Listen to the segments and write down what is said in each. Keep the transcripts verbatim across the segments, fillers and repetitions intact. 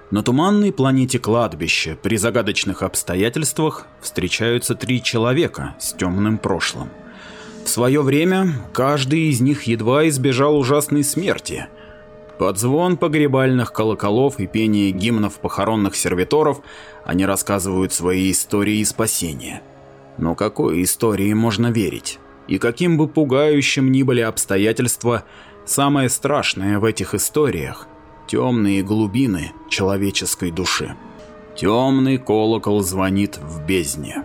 На туманной планете Кладбище при загадочных обстоятельствах встречаются три человека с темным прошлым. В свое время каждый из них едва избежал ужасной смерти. Под звон погребальных колоколов и пение гимнов похоронных сервиторов они рассказывают свои истории спасения. Но какой истории можно верить? И каким бы пугающим ни были обстоятельства, самое страшное в этих историях – темные глубины человеческой души. Темный колокол звонит в бездне.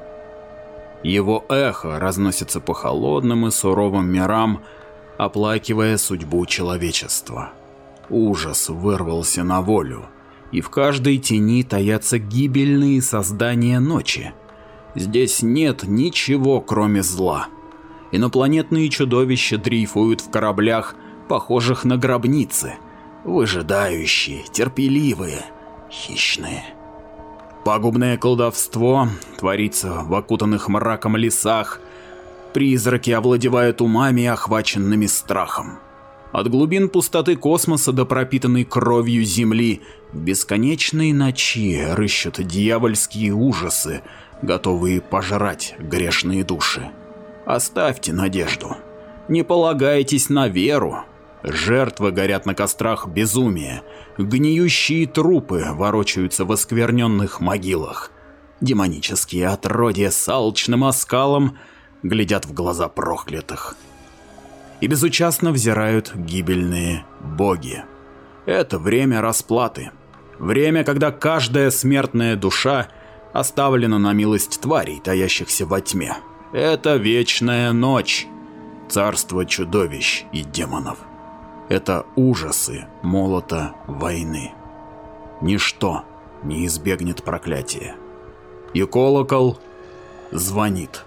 Его эхо разносится по холодным и суровым мирам, оплакивая судьбу человечества. Ужас вырвался на волю, и в каждой тени таятся гибельные создания ночи. Здесь нет ничего, кроме зла. Инопланетные чудовища дрейфуют в кораблях, похожих на гробницы, выжидающие, терпеливые, хищные. Пагубное колдовство творится в окутанных мраком лесах, призраки овладевают умами, охваченными страхом. От глубин пустоты космоса до пропитанной кровью Земли в бесконечные ночи рыщут дьявольские ужасы, готовые пожрать грешные души. Оставьте надежду, не полагайтесь на веру. Жертвы горят на кострах безумия, гниющие трупы ворочаются в оскверненных могилах. Демонические отродья с алчным оскалом глядят в глаза проклятых и безучастно взирают гибельные боги. Это время расплаты, время, когда каждая смертная душа оставлена на милость тварей, таящихся во тьме. Это вечная ночь, царство чудовищ и демонов. Это ужасы молота войны. Ничто не избегнет проклятия. И колокол звонит.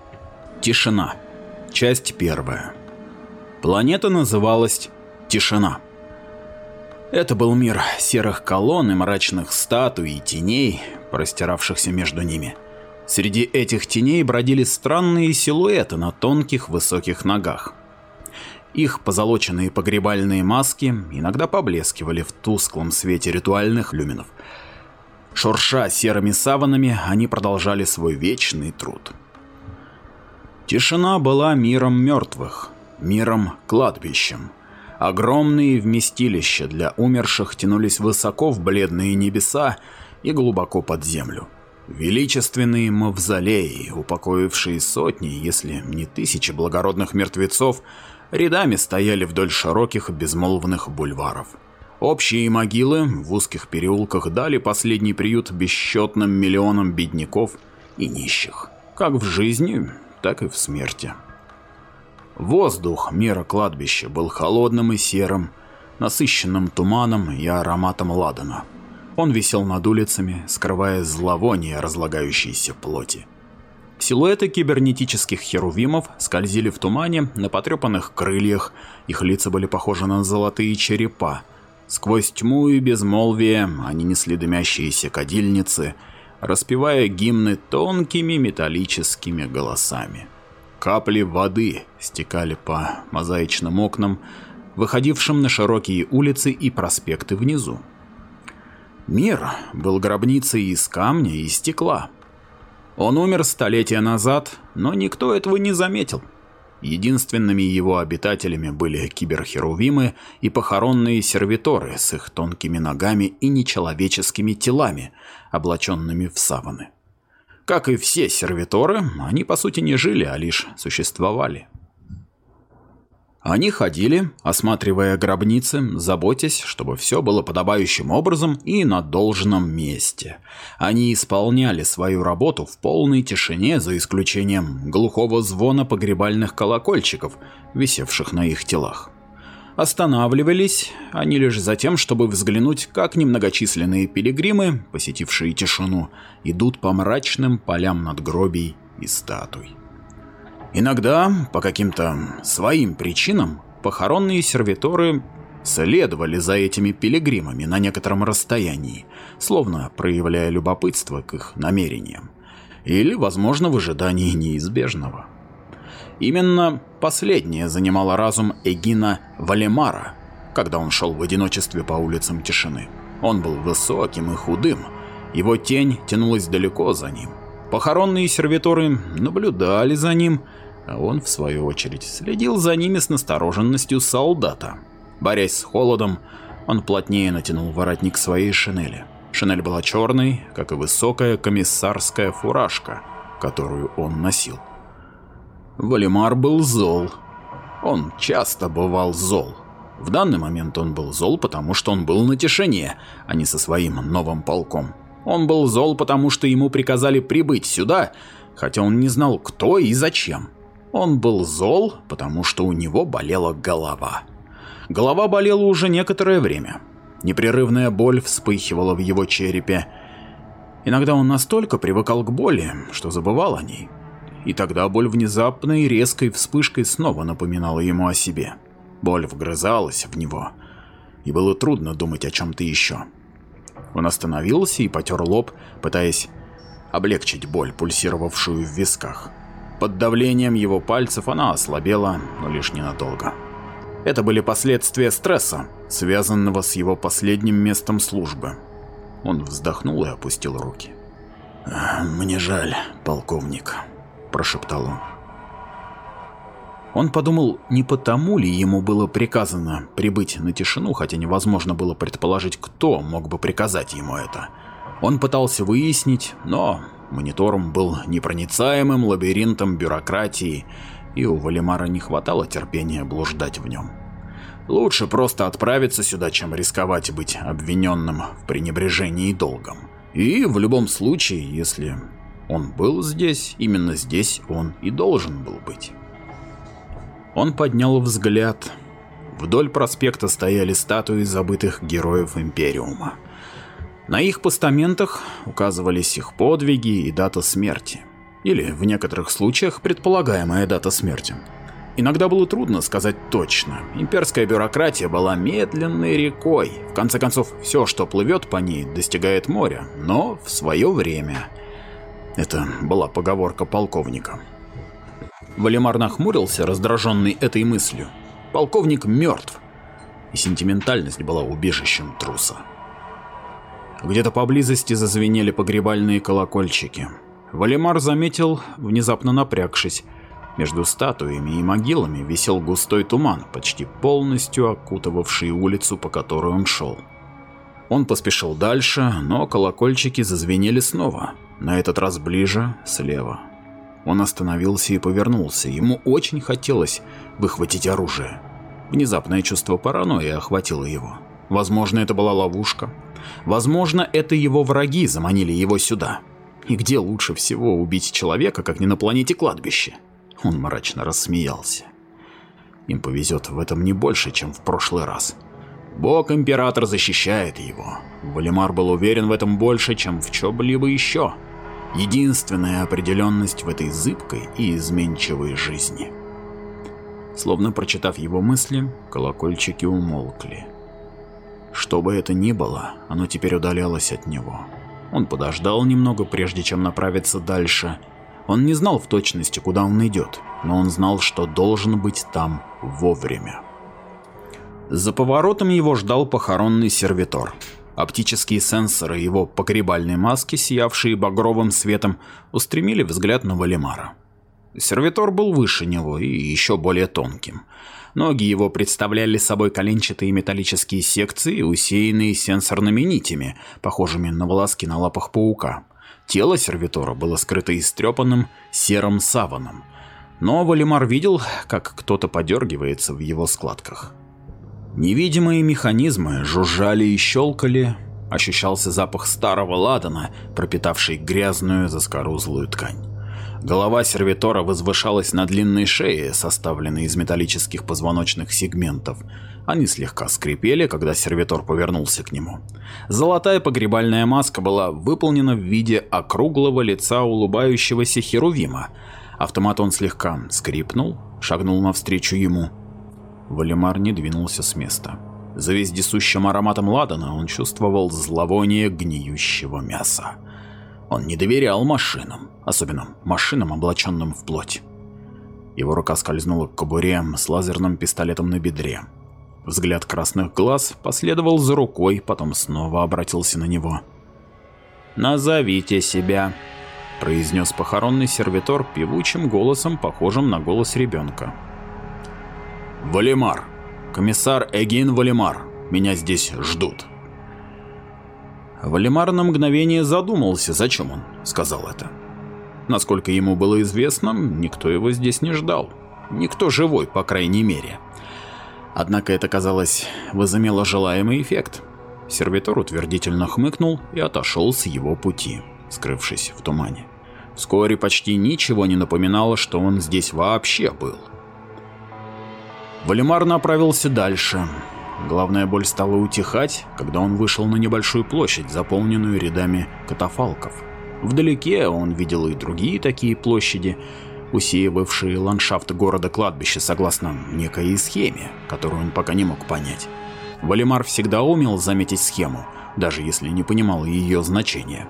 Тишина. Часть первая. Планета называлась Тишина. Это был мир серых колонн и мрачных статуй и теней, простиравшихся между ними. Среди этих теней бродили странные силуэты на тонких высоких ногах. Их позолоченные погребальные маски иногда поблескивали в тусклом свете ритуальных люминов. Шурша серыми саванами, они продолжали свой вечный труд. Тишина была миром мертвых, миром-кладбищем. Огромные вместилища для умерших тянулись высоко в бледные небеса и глубоко под землю. Величественные мавзолеи, упокоившие сотни, если не тысячи благородных мертвецов, рядами стояли вдоль широких безмолвных бульваров. Общие могилы в узких переулках дали последний приют бесчетным миллионам бедняков и нищих, как в жизни, так и в смерти. Воздух мира кладбища был холодным и серым, насыщенным туманом и ароматом ладана. Он висел над улицами, скрывая зловоние разлагающейся плоти. Силуэты кибернетических херувимов скользили в тумане на потрепанных крыльях, их лица были похожи на золотые черепа. Сквозь тьму и безмолвие они несли дымящиеся кадильницы, распевая гимны тонкими металлическими голосами. Капли воды стекали по мозаичным окнам, выходившим на широкие улицы и проспекты внизу. Мир был гробницей из камня и стекла. Он умер столетия назад, но никто этого не заметил. Единственными его обитателями были киберхерувимы и похоронные сервиторы с их тонкими ногами и нечеловеческими телами, облаченными в саваны. Как и все сервиторы, они по сути не жили, а лишь существовали. Они ходили, осматривая гробницы, заботясь, чтобы все было подобающим образом и на должном месте. Они исполняли свою работу в полной тишине, за исключением глухого звона погребальных колокольчиков, висевших на их телах. Останавливались они лишь за тем, чтобы взглянуть, как немногочисленные пилигримы, посетившие тишину, идут по мрачным полям надгробий и статуй. Иногда, по каким-то своим причинам, похоронные сервиторы следовали за этими пилигримами на некотором расстоянии, словно проявляя любопытство к их намерениям, или, возможно, в ожидании неизбежного. Именно последнее занимало разум Эгина Валемара, когда он шел в одиночестве по улицам тишины. Он был высоким и худым, его тень тянулась далеко за ним. Похоронные сервиторы наблюдали за ним, а он, в свою очередь, следил за ними с настороженностью солдата. Борясь с холодом, он плотнее натянул воротник своей шинели. Шинель была черной, как и высокая комиссарская фуражка, которую он носил. Валимар был зол. Он часто бывал зол. В данный момент он был зол, потому что он был на тишине, а не со своим новым полком. Он был зол, потому что ему приказали прибыть сюда, хотя он не знал, кто и зачем. Он был зол, потому что у него болела голова. Голова болела уже некоторое время. Непрерывная боль вспыхивала в его черепе. Иногда он настолько привыкал к боли, что забывал о ней. И тогда боль внезапной резкой вспышкой снова напоминала ему о себе. Боль вгрызалась в него, и было трудно думать о чем-то еще. Он остановился и потер лоб, пытаясь облегчить боль, пульсировавшую в висках. Под давлением его пальцев она ослабела, но лишь ненадолго. Это были последствия стресса, связанного с его последним местом службы. Он вздохнул и опустил руки. «Мне жаль, полковник», – прошептал он. Он подумал, не потому ли ему было приказано прибыть на тишину, хотя невозможно было предположить, кто мог бы приказать ему это. Он пытался выяснить, но монитором был непроницаемым лабиринтом бюрократии, и у Валимара не хватало терпения блуждать в нем. Лучше просто отправиться сюда, чем рисковать быть обвиненным в пренебрежении долгом. И в любом случае, если он был здесь, именно здесь он и должен был быть. Он поднял взгляд. Вдоль проспекта стояли статуи забытых героев Империума. На их постаментах указывались их подвиги и дата смерти. Или, в некоторых случаях, предполагаемая дата смерти. Иногда было трудно сказать точно. Имперская бюрократия была медленной рекой. В конце концов, все, что плывет по ней, достигает моря, но в свое время. Это была поговорка полковника. Валимар нахмурился, раздраженный этой мыслью. Полковник мертв, и сентиментальность была убежищем труса. Где-то поблизости зазвенели погребальные колокольчики. Валимар заметил, внезапно напрягшись. Между статуями и могилами висел густой туман, почти полностью окутывавший улицу, по которой он шел. Он поспешил дальше, но колокольчики зазвенели снова, на этот раз ближе, слева. Он остановился и повернулся. Ему очень хотелось выхватить оружие. Внезапное чувство паранойи охватило его. Возможно, это была ловушка. Возможно, это его враги заманили его сюда. И где лучше всего убить человека, как не на планете кладбище? Он мрачно рассмеялся. Им повезет в этом не больше, чем в прошлый раз. Бог-император защищает его. Валимар был уверен в этом больше, чем в чем-либо еще. Единственная определенность в этой зыбкой и изменчивой жизни. Словно прочитав его мысли, колокольчики умолкли. Что бы это ни было, оно теперь удалялось от него. Он подождал немного, прежде чем направиться дальше. Он не знал в точности, куда он идет, но он знал, что должен быть там вовремя. За поворотом его ждал похоронный сервитор. Оптические сенсоры его погребальной маски, сиявшие багровым светом, устремили взгляд на Валимара. Сервитор был выше него и еще более тонким. Ноги его представляли собой коленчатые металлические секции, усеянные сенсорными нитями, похожими на волоски на лапах паука. Тело сервитора было скрыто истрепанным серым саваном, но Валимар видел, как кто-то подергивается в его складках. Невидимые механизмы жужжали и щелкали, ощущался запах старого ладана, пропитавший грязную заскорузлую ткань. Голова сервитора возвышалась на длинной шее, составленной из металлических позвоночных сегментов. Они слегка скрипели, когда сервитор повернулся к нему. Золотая погребальная маска была выполнена в виде округлого лица улыбающегося херувима. Автоматон слегка скрипнул, шагнул навстречу ему. Валимар не двинулся с места. За вездесущим ароматом ладана он чувствовал зловоние гниющего мяса. Он не доверял машинам, особенно машинам, облаченным в плоть. Его рука скользнула к кобуре с лазерным пистолетом на бедре. Взгляд красных глаз последовал за рукой, потом снова обратился на него. «Назовите себя», — произнес похоронный сервитор певучим голосом, похожим на голос ребенка. «Валимар. Комиссар Эгин Валимар. Меня здесь ждут». Валимар на мгновение задумался, зачем он сказал это. Насколько ему было известно, никто его здесь не ждал. Никто живой, по крайней мере. Однако это, казалось, возымело желаемый эффект. Сервитор утвердительно хмыкнул и отошел с его пути, скрывшись в тумане. Вскоре почти ничего не напоминало, что он здесь вообще был. Валимар направился дальше. Главная боль стала утихать, когда он вышел на небольшую площадь, заполненную рядами катафалков. Вдалеке он видел и другие такие площади, усеивавшие ландшафт города-кладбища согласно некой схеме, которую он пока не мог понять. Валимар всегда умел заметить схему, даже если не понимал ее значения.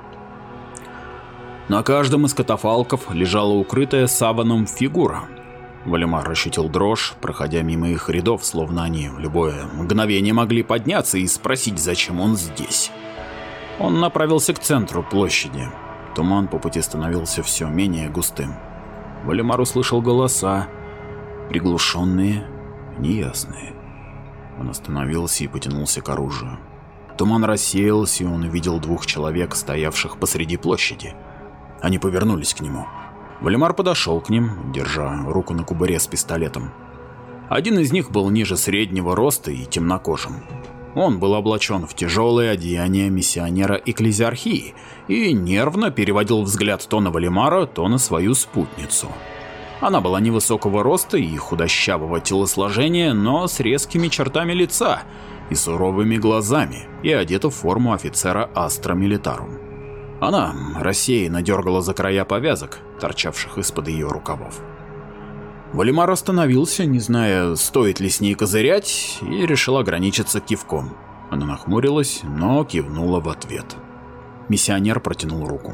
На каждом из катафалков лежала укрытая саваном фигура. Валимар ощутил дрожь, проходя мимо их рядов, словно они в любое мгновение могли подняться и спросить, зачем он здесь. Он направился к центру площади. Туман по пути становился все менее густым. Валимар услышал голоса, приглушенные, неясные. Он остановился и потянулся к оружию. Туман рассеялся, и он увидел двух человек, стоявших посреди площади. Они повернулись к нему. Валимар подошел к ним, держа руку на кобуре с пистолетом. Один из них был ниже среднего роста и темнокожим. Он был облачен в тяжелые одеяния миссионера экклезиархии и нервно переводил взгляд то на Валимара, то на свою спутницу. Она была невысокого роста и худощавого телосложения, но с резкими чертами лица и суровыми глазами, и одета в форму офицера Астра Милитарум. Она рассеянно дергала за края повязок, торчавших из-под ее рукавов. Валимар остановился, не зная, стоит ли с ней козырять, и решил ограничиться кивком. Она нахмурилась, но кивнула в ответ. Миссионер протянул руку.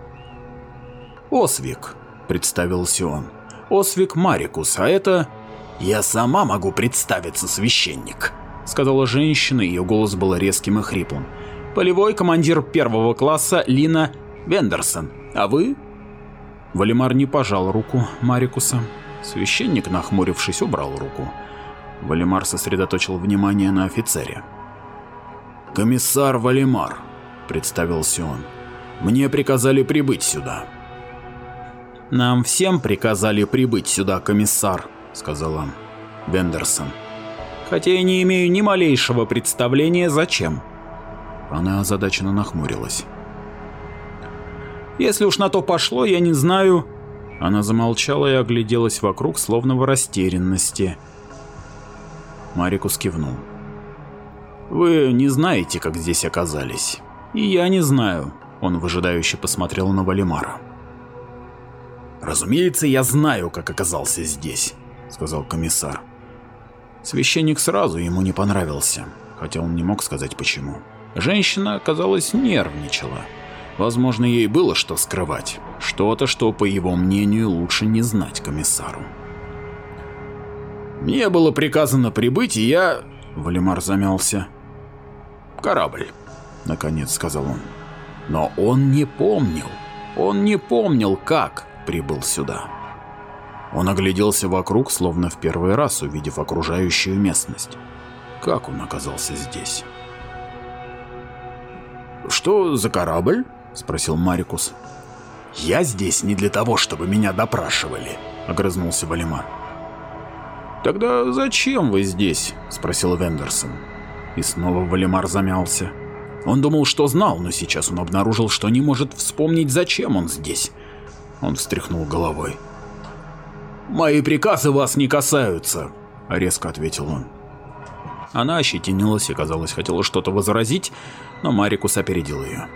«Освик», — представился он. «Освик Марикус, а это...» «Я сама могу представиться, священник», — сказала женщина, ее голос был резким и хриплым. «Полевой командир первого класса Лина Вендерсон. А вы?» Валимар не пожал руку Марикуса. Священник, нахмурившись, убрал руку. Валимар сосредоточил внимание на офицере. «Комиссар Валимар», — представился он. «Мне приказали прибыть сюда». «Нам всем приказали прибыть сюда, комиссар», — сказала Вендерсон. «Хотя я не имею ни малейшего представления, зачем». Она озадаченно нахмурилась. «Если уж на то пошло, я не знаю...» Она замолчала и огляделась вокруг, словно в растерянности. Марикус кивнул. «Вы не знаете, как здесь оказались. И я не знаю», — он выжидающе посмотрел на Валимара. «Разумеется, я знаю, как оказался здесь», — сказал комиссар. Священник сразу ему не понравился, хотя он не мог сказать почему. Женщина, казалось, нервничала. Возможно, ей было что скрывать, что-то, что, по его мнению, лучше не знать комиссару. «Мне было приказано прибыть, и я...» — Валимар замялся. «Корабль», — наконец сказал он. Но он не помнил, он не помнил, как прибыл сюда. Он огляделся вокруг, словно в первый раз увидев окружающую местность. Как он оказался здесь? «Что за корабль?» — спросил Марикус. «Я здесь не для того, чтобы меня допрашивали», — огрызнулся Валимар. «Тогда зачем вы здесь?» — спросил Вендерсон. И снова Валимар замялся. Он думал, что знал, но сейчас он обнаружил, что не может вспомнить, зачем он здесь. Он встряхнул головой. «Мои приказы вас не касаются», — резко ответил он. Она ощетинилась и, казалось, хотела что-то возразить, но Марикус опередил ее.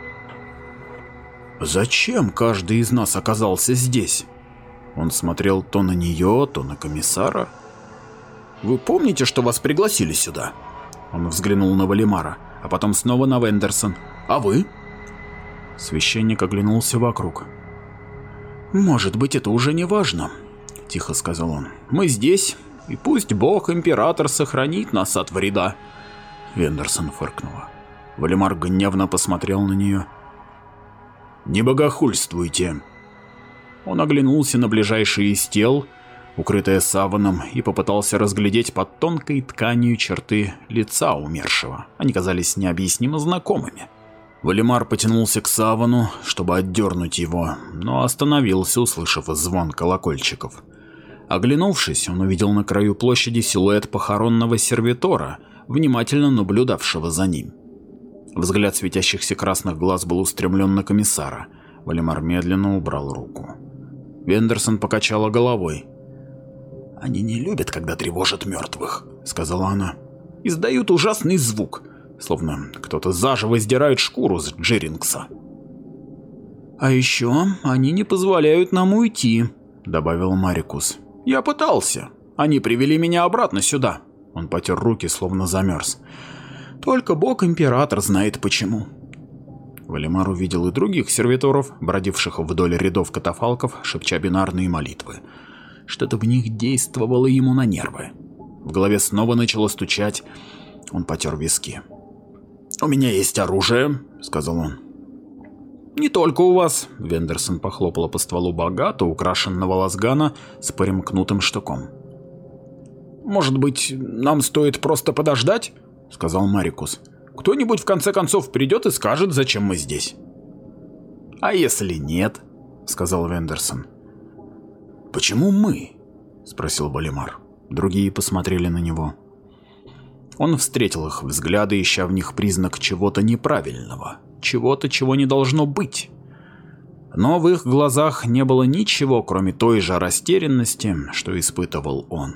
«Зачем каждый из нас оказался здесь?» Он смотрел то на нее, то на комиссара. «Вы помните, что вас пригласили сюда?» Он взглянул на Валимара, а потом снова на Вендерсон. «А вы?» Священник оглянулся вокруг. «Может быть, это уже не важно», — тихо сказал он. «Мы здесь, И пусть бог-император сохранит нас от вреда. Вендерсон фыркнула. Валимар гневно посмотрел на нее. «Не богохульствуйте!» Он оглянулся на ближайшее из тел, укрытое саваном, и попытался разглядеть под тонкой тканью черты лица умершего. Они казались необъяснимо знакомыми. Валимар потянулся к савану, чтобы отдернуть его, но остановился, услышав звон колокольчиков. Оглянувшись, он увидел на краю площади силуэт похоронного сервитора, внимательно наблюдавшего за ним. Взгляд светящихся красных глаз был устремлен на комиссара. Валимар медленно убрал руку. Вендерсон покачала головой. «Они не любят, когда тревожат мертвых», — сказала она. «Издают ужасный звук, словно кто-то заживо сдирает шкуру с Джерингса». «А еще они не позволяют нам уйти», — добавил Марикус. «Я пытался. Они привели меня обратно сюда». Он потер руки, словно замерз. «Только бог-император знает почему». Валимар увидел и других сервиторов, бродивших вдоль рядов катафалков, шепча бинарные молитвы. Что-то в них действовало ему на нервы. В голове снова начало стучать. Он потер виски. «У меня есть оружие», — сказал он. «Не только у вас», — Вендерсон похлопала по стволу богато украшенного лазгана с примкнутым штыком. «Может быть, нам стоит просто подождать?» — сказал Марикус. «Кто-нибудь в конце концов придет и скажет, зачем мы здесь». «А если нет?» — сказал Вендерсон. «Почему мы?» — спросил Валимар. Другие посмотрели на него. Он встретил их взгляды, ища в них признак чего-то неправильного, чего-то, чего не должно быть. Но в их глазах не было ничего, кроме той же растерянности, что испытывал он.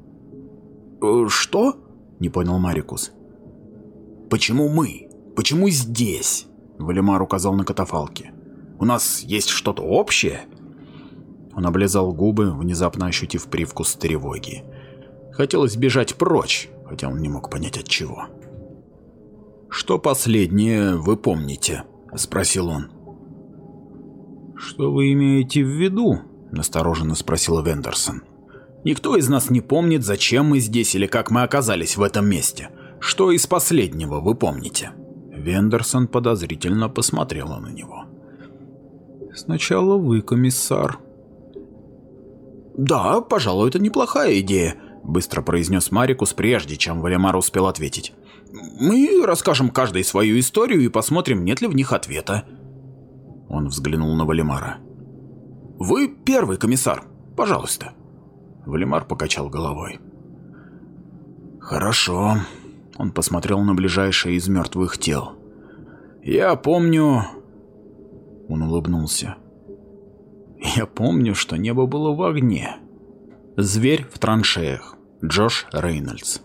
«Что?» — не понял Марикус. «Почему мы? Почему здесь?» — Валимар указал на катафалки. «У нас есть что-то общее?» Он облизал губы, внезапно ощутив привкус тревоги. Хотелось бежать прочь, хотя он не мог понять от чего. «Что последнее вы помните?» — спросил он. «Что вы имеете в виду?» — настороженно спросил Вендерсон. «Никто из нас не помнит, зачем мы здесь или как мы оказались в этом месте. Что из последнего вы помните?» Вендерсон подозрительно посмотрела на него. «Сначала вы, комиссар». «Да, пожалуй, это неплохая идея», — быстро произнес Марикус, прежде чем Валимар успел ответить. «Мы расскажем каждой свою историю и посмотрим, нет ли в них ответа». Он взглянул на Валимара. «Вы первый, комиссар. Пожалуйста». Валимар покачал головой. «Хорошо». Он посмотрел на ближайшее из мертвых тел. «Я помню...» Он улыбнулся. «Я помню, что небо было в огне. Зверь в траншеях. Джош Рейнольдс.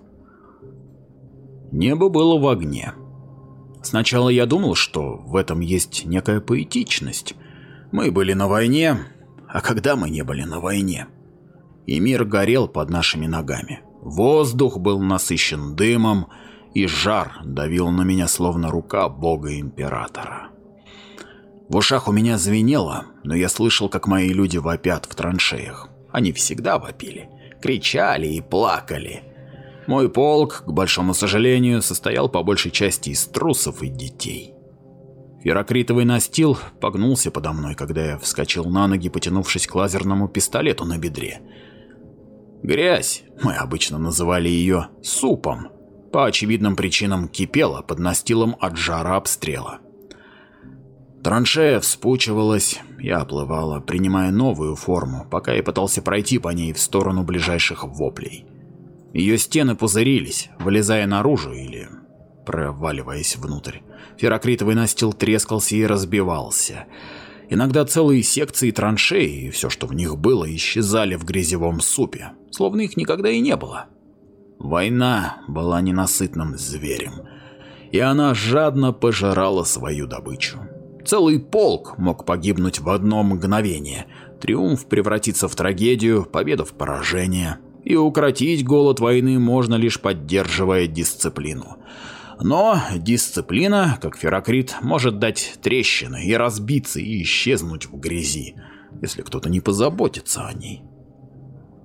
Небо было в огне. Сначала я думал, что в этом есть некая поэтичность. Мы были на войне, а когда мы не были на войне? И мир горел под нашими ногами. Воздух был насыщен дымом, и жар давил на меня, словно рука бога-императора. В ушах у меня звенело, но я слышал, как мои люди вопят в траншеях. Они всегда вопили, кричали и плакали. Мой полк, к большому сожалению, состоял по большей части из трусов и детей. Ферокритовый настил погнулся подо мной, когда я вскочил на ноги, потянувшись к лазерному пистолету на бедре. Грязь, мы обычно называли ее супом, по очевидным причинам кипела под настилом от жара обстрела. Траншея вспучивалась и оплывала, принимая новую форму, пока я пытался пройти по ней в сторону ближайших воплей. Ее стены пузырились, вылезая наружу или проваливаясь внутрь. Ферокритовый настил трескался и разбивался. Иногда целые секции траншеи и все, что в них было, исчезали в грязевом супе, словно их никогда и не было. Война была ненасытным зверем, и она жадно пожирала свою добычу. Целый полк мог погибнуть в одно мгновение, триумф превратиться в трагедию, победа в поражение. И укротить голод войны можно лишь поддерживая дисциплину. Но дисциплина, как ферокрит, может дать трещины и разбиться и исчезнуть в грязи, если кто-то не позаботится о ней.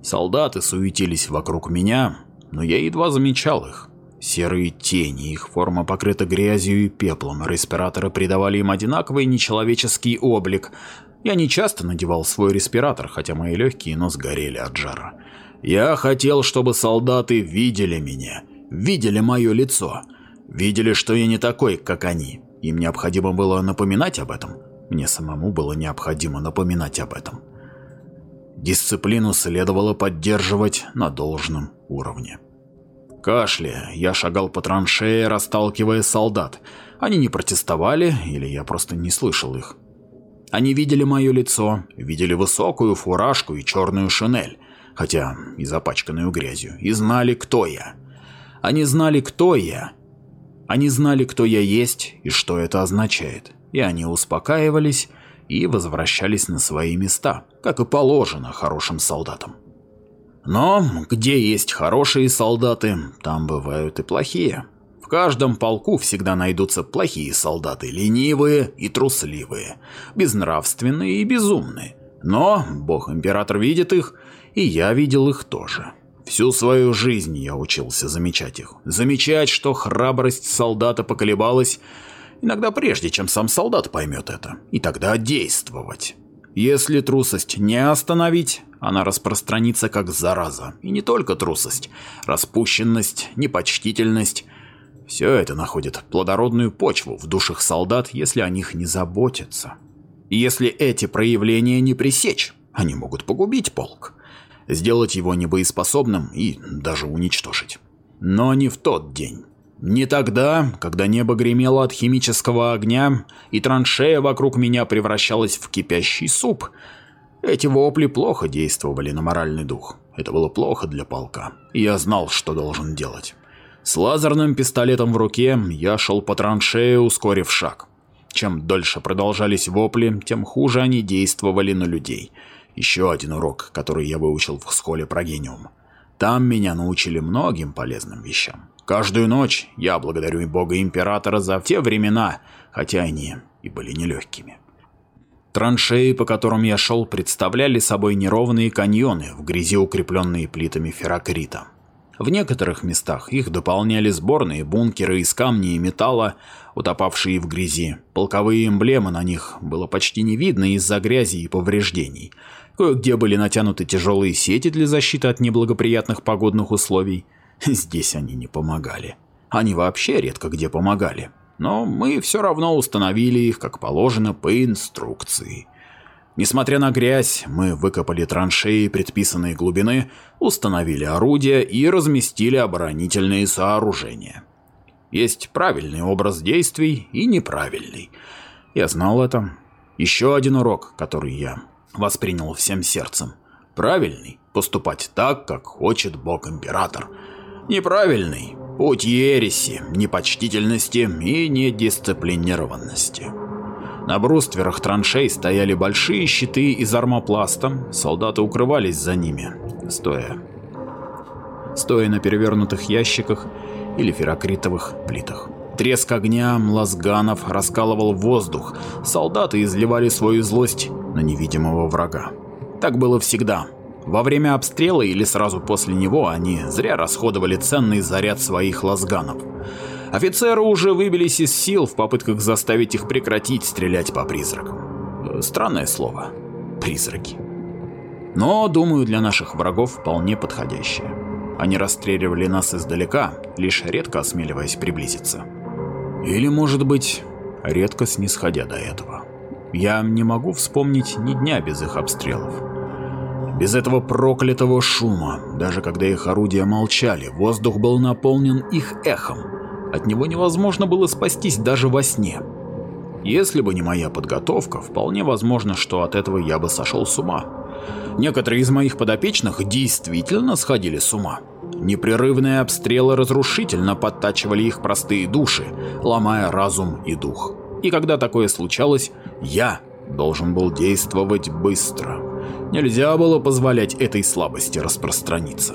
Солдаты суетились вокруг меня, но я едва замечал их. Серые тени, их форма покрыта грязью и пеплом, респираторы придавали им одинаковый нечеловеческий облик. Я не часто надевал свой респиратор, хотя мои легкие и нос горели от жара. Я хотел, чтобы солдаты видели меня, видели мое лицо, видели, что я не такой, как они. Им необходимо было напоминать об этом. Мне самому было необходимо напоминать об этом. Дисциплину следовало поддерживать на должном уровне. Кашляя, я шагал по траншее, расталкивая солдат. Они не протестовали, или я просто не слышал их. Они видели мое лицо, видели высокую фуражку и черную шинель, хотя и запачканную грязью, и знали, кто я. Они знали, кто я. Они знали, кто я есть и что это означает. И они успокаивались и возвращались на свои места, как и положено хорошим солдатам. Но где есть хорошие солдаты, там бывают и плохие. В каждом полку всегда найдутся плохие солдаты, ленивые и трусливые, безнравственные и безумные. Но Бог-император видит их, и я видел их тоже. Всю свою жизнь я учился замечать их. Замечать, что храбрость солдата поколебалась, иногда прежде, чем сам солдат поймет это, и тогда действовать. Если трусость не остановить, она распространится как зараза. И не только трусость, распущенность, непочтительность. Все это находит плодородную почву в душах солдат, если о них не заботятся. И если эти проявления не пресечь, они могут погубить полк, сделать его небоеспособным и даже уничтожить. Но не в тот день. Не тогда, когда небо гремело от химического огня, и траншея вокруг меня превращалась в кипящий суп. Эти вопли плохо действовали на моральный дух. Это было плохо для полка, и я знал, что должен делать. С лазерным пистолетом в руке я шел по траншее, ускорив шаг. Чем дольше продолжались вопли, тем хуже они действовали на людей. Еще один урок, который я выучил в школе Прогениум. Там меня научили многим полезным вещам. Каждую ночь я благодарю Бога-императора за те времена, хотя они и были нелегкими. Траншеи, по которым я шел, представляли собой неровные каньоны, в грязи укрепленные плитами феррокрита. В некоторых местах их дополняли сборные бункеры из камня и металла, утопавшие в грязи. Полковые эмблемы на них было почти не видно из-за грязи и повреждений. Кое-где были натянуты тяжелые сети для защиты от неблагоприятных погодных условий. Здесь они не помогали. Они вообще редко где помогали. Но мы все равно установили их, как положено, по инструкции. Несмотря на грязь, мы выкопали траншеи предписанной глубины, установили орудия и разместили оборонительные сооружения. Есть правильный образ действий и неправильный. Я знал это. Еще один урок, который я воспринял всем сердцем. Правильный – поступать так, как хочет Бог-император. Неправильный – путь ереси, непочтительности и недисциплинированности. На брустверах траншей стояли большие щиты из армопласта, солдаты укрывались за ними, стоя, стоя на перевернутых ящиках или феррокритовых плитах. Треск огня лазганов раскалывал воздух, солдаты изливали свою злость на невидимого врага. Так было всегда. Во время обстрела или сразу после него они зря расходовали ценный заряд своих лазганов. Офицеры уже выбились из сил в попытках заставить их прекратить стрелять по призракам. Странное слово – призраки. Но, думаю, для наших врагов вполне подходящее. Они расстреливали нас издалека, лишь редко осмеливаясь приблизиться. Или, может быть, редко снисходя до этого. Я не могу вспомнить ни дня без их обстрелов. Без этого проклятого шума, даже когда их орудия молчали, воздух был наполнен их эхом. От него невозможно было спастись даже во сне. Если бы не моя подготовка, вполне возможно, что от этого я бы сошел с ума. Некоторые из моих подопечных действительно сходили с ума. Непрерывные обстрелы разрушительно подтачивали их простые души, ломая разум и дух. И когда такое случалось, я должен был действовать быстро. Нельзя было позволять этой слабости распространиться.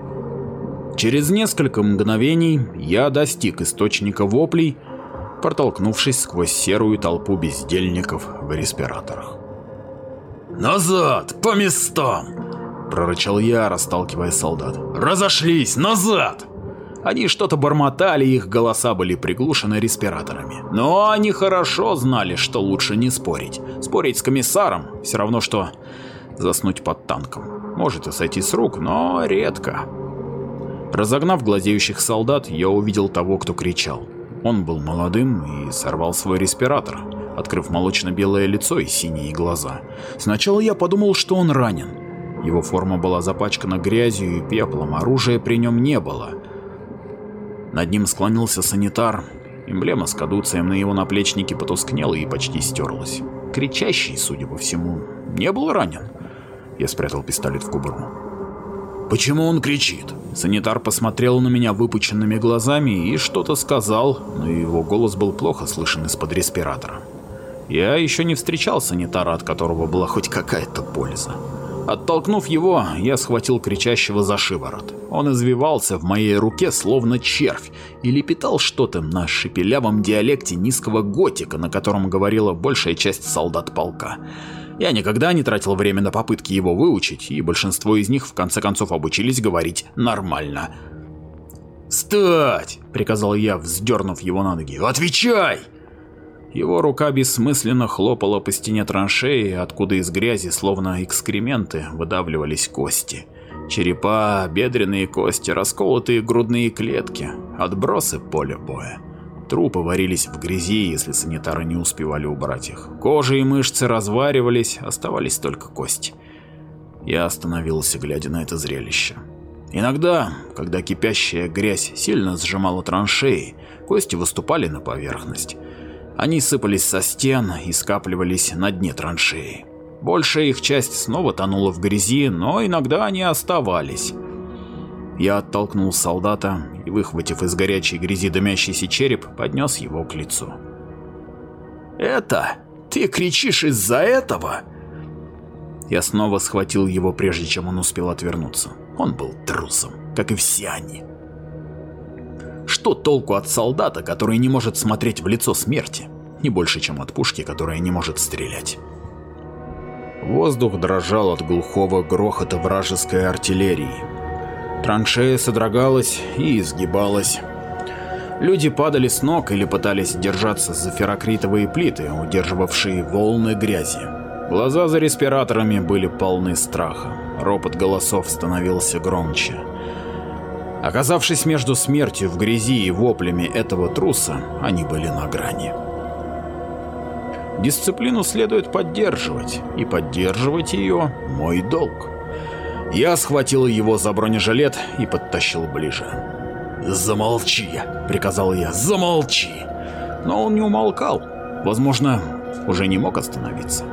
Через несколько мгновений я достиг источника воплей, протолкнувшись сквозь серую толпу бездельников в респираторах. «Назад! По местам!» прорычал я, расталкивая солдат. «Разошлись! Назад!» Они что-то бормотали, их голоса были приглушены респираторами. Но они хорошо знали, что лучше не спорить. Спорить с комиссаром все равно, что заснуть под танком. Может и сойти с рук, но редко. Разогнав глазеющих солдат, я увидел того, кто кричал. Он был молодым и сорвал свой респиратор, открыв молочно-белое лицо и синие глаза. Сначала я подумал, что он ранен. Его форма была запачкана грязью и пеплом, оружия при нем не было. Над ним склонился санитар. Эмблема с кадуцием на его наплечнике потускнела и почти стерлась. Кричащий, судя по всему, не был ранен. Я спрятал пистолет в кобуру. «Почему он кричит?» Санитар посмотрел на меня выпученными глазами и что-то сказал, но его голос был плохо слышен из-под респиратора. Я еще не встречал санитара, от которого была хоть какая-то польза. Оттолкнув его, я схватил кричащего за шиворот. Он извивался в моей руке, словно червь, и лепетал что-то на шепелявом диалекте низкого готика, на котором говорила большая часть солдат полка. Я никогда не тратил время на попытки его выучить, и большинство из них в конце концов обучились говорить нормально. «Встать!» — приказал я, вздернув его на ноги. «Отвечай!» Его рука бессмысленно хлопала по стене траншеи, откуда из грязи, словно экскременты, выдавливались кости. Черепа, бедренные кости, расколотые грудные клетки, отбросы поля боя. Трупы варились в грязи, если санитары не успевали убрать их. Кожа и мышцы разваривались, оставались только кости. Я остановился, глядя на это зрелище. Иногда, когда кипящая грязь сильно сжимала траншеи, кости выступали на поверхность. Они сыпались со стен и скапливались на дне траншеи. Большая их часть снова тонула в грязи, но иногда они оставались. Я оттолкнул солдата и, выхватив из горячей грязи дымящийся череп, поднес его к лицу. «Это? Ты кричишь из-за этого?» Я снова схватил его, прежде чем он успел отвернуться. Он был трусом, как и все они. Что толку от солдата, который не может смотреть в лицо смерти? Не больше, чем от пушки, которая не может стрелять. Воздух дрожал от глухого грохота вражеской артиллерии. Траншея содрогалась и изгибалась. Люди падали с ног или пытались держаться за феррокритовые плиты, удерживавшие волны грязи. Глаза за респираторами были полны страха. Ропот голосов становился громче. Оказавшись между смертью в грязи и воплями этого труса, они были на грани. Дисциплину следует поддерживать, и поддерживать ее – мой долг. Я схватил его за бронежилет и подтащил ближе. «Замолчи!» – приказал я. «Замолчи!» Но он не умолкал. Возможно, уже не мог остановиться.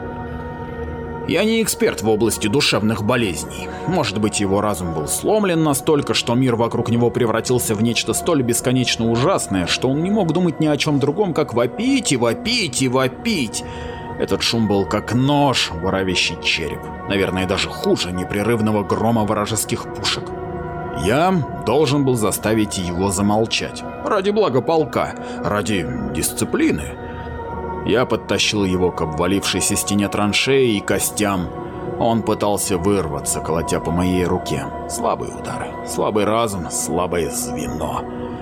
Я не эксперт в области душевных болезней. Может быть, его разум был сломлен настолько, что мир вокруг него превратился в нечто столь бесконечно ужасное, что он не мог думать ни о чем другом, как вопить и вопить и вопить. Этот шум был как нож, буравящий череп. Наверное, даже хуже непрерывного грома вражеских пушек. Я должен был заставить его замолчать. Ради блага полка, ради дисциплины. Я подтащил его к обвалившейся стене траншеи и костям. Он пытался вырваться, колотя по моей руке. Слабые удары, слабый разум, слабое звено.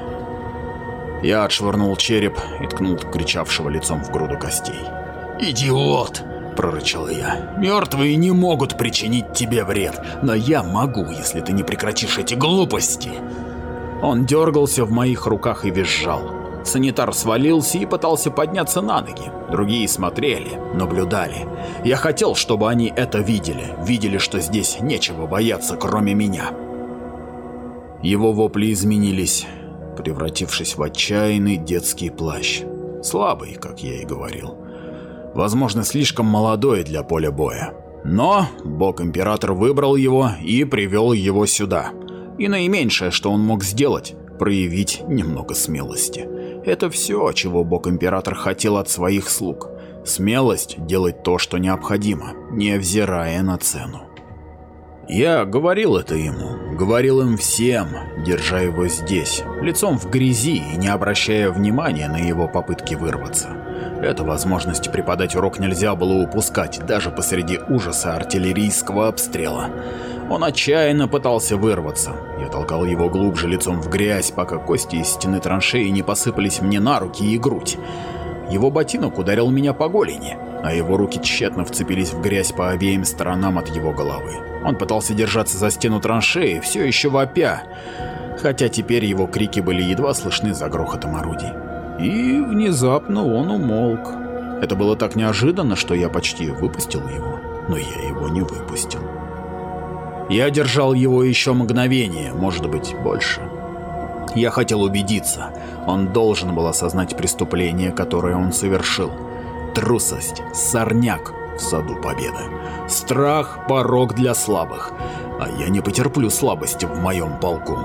Я отшвырнул череп и ткнул кричавшего лицом в груду костей. «Идиот!» – прорычал я. «Мертвые не могут причинить тебе вред, но я могу, если ты не прекратишь эти глупости!» Он дергался в моих руках и визжал. Санитар свалился и пытался подняться на ноги. Другие смотрели, наблюдали. Я хотел, чтобы они это видели. Видели, что здесь нечего бояться, кроме меня. Его вопли изменились, превратившись в отчаянный детский плач. Слабый, как я и говорил. Возможно, слишком молодой для поля боя. Но Бог-Император выбрал его и привел его сюда. И наименьшее, что он мог сделать, проявить немного смелости. Это все, чего Бог-Император хотел от своих слуг. Смелость делать то, что необходимо, не взирая на цену. Я говорил это ему, говорил им всем, держа его здесь, лицом в грязи и не обращая внимания на его попытки вырваться. Эту возможность преподать урок нельзя было упускать, даже посреди ужаса артиллерийского обстрела. Он отчаянно пытался вырваться. Я толкал его глубже лицом в грязь, пока кости из стены траншеи не посыпались мне на руки и грудь. Его ботинок ударил меня по голени, а его руки тщетно вцепились в грязь по обеим сторонам от его головы. Он пытался держаться за стену траншеи, все еще вопя, хотя теперь его крики были едва слышны за грохотом орудий. И внезапно он умолк. Это было так неожиданно, что я почти выпустил его, но я его не выпустил. Я держал его еще мгновение, может быть, больше. Я хотел убедиться, он должен был осознать преступление, которое он совершил. Трусость, сорняк в саду Победы. Страх – порок для слабых, а я не потерплю слабости в моем полку.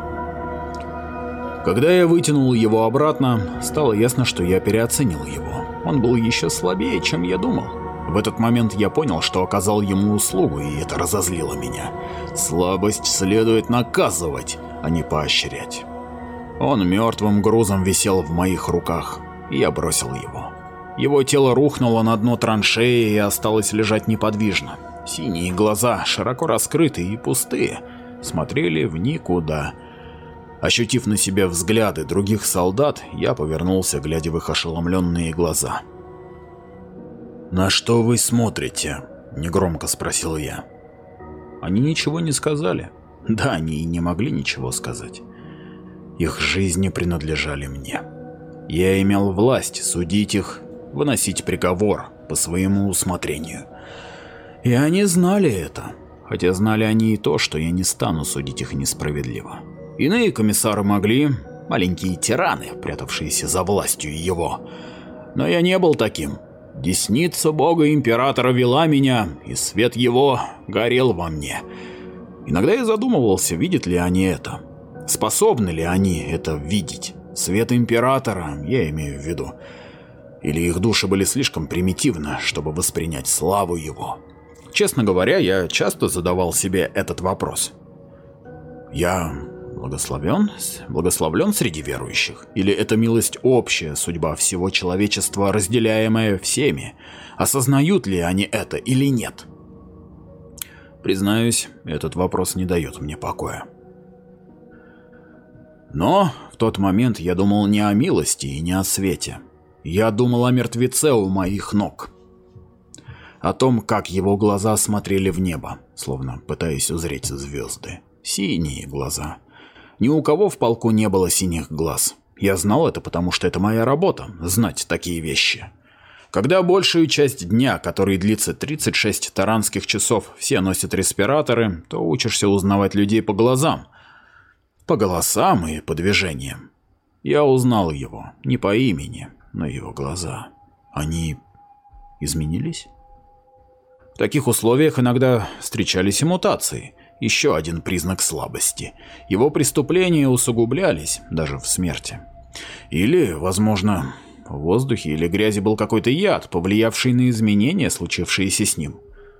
Когда я вытянул его обратно, стало ясно, что я переоценил его. Он был еще слабее, чем я думал. В этот момент я понял, что оказал ему услугу, и это разозлило меня. Слабость следует наказывать, а не поощрять. Он мертвым грузом висел в моих руках, и я бросил его. Его тело рухнуло на дно траншеи и осталось лежать неподвижно. Синие глаза, широко раскрытые и пустые, смотрели в никуда. Ощутив на себе взгляды других солдат, я повернулся, глядя в их ошеломленные глаза. «На что вы смотрите?» – негромко спросил я. Они ничего не сказали. Да, они и не могли ничего сказать. Их жизни принадлежали мне. Я имел власть судить их, выносить приговор по своему усмотрению. И они знали это, хотя знали они и то, что я не стану судить их несправедливо. Иные комиссары могли, маленькие тираны, прятавшиеся за властью его. Но я не был таким. Десница Бога Императора вела меня, и свет его горел во мне. Иногда я задумывался, видят ли они это. Способны ли они это видеть? Свет Императора, я имею в виду. Или их души были слишком примитивны, чтобы воспринять славу его? Честно говоря, я часто задавал себе этот вопрос. Я благословен, благословлен среди верующих? Или это милость общая, судьба всего человечества, разделяемая всеми? Осознают ли они это или нет? Признаюсь, этот вопрос не дает мне покоя. Но в тот момент я думал не о милости и не о свете. Я думал о мертвеце у моих ног. О том, как его глаза смотрели в небо, словно пытаясь узреть звезды. Синие глаза. Ни у кого в полку не было синих глаз. Я знал это, потому что это моя работа – знать такие вещи. Когда большую часть дня, который длится тридцать шесть таранских часов, все носят респираторы, то учишься узнавать людей по глазам. По голосам и по движениям. Я узнал его, не по имени, но его глаза. Они изменились? В таких условиях иногда встречались и мутации. Еще один признак слабости. Его преступления усугублялись, даже в смерти. Или, возможно, в воздухе или грязи был какой-то яд, повлиявший на изменения, случившиеся с ним.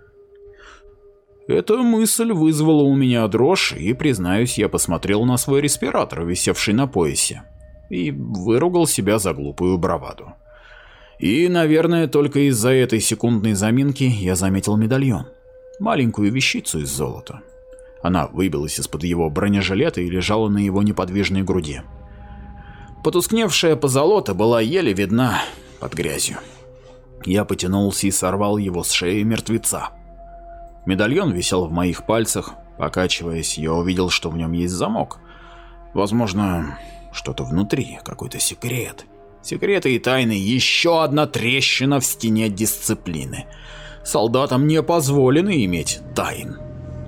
Эта мысль вызвала у меня дрожь, и, признаюсь, я посмотрел на свой респиратор, висевший на поясе, и выругал себя за глупую браваду. И, наверное, только из-за этой секундной заминки я заметил медальон. Маленькую вещицу из золота. Она выбилась из-под его бронежилета и лежала на его неподвижной груди. Потускневшая позолота была еле видна под грязью. Я потянулся и сорвал его с шеи мертвеца. Медальон висел в моих пальцах. Покачиваясь, я увидел, что в нем есть замок. Возможно, что-то внутри, какой-то секрет. Секреты и тайны, еще одна трещина в стене дисциплины. Солдатам не позволено иметь тайн.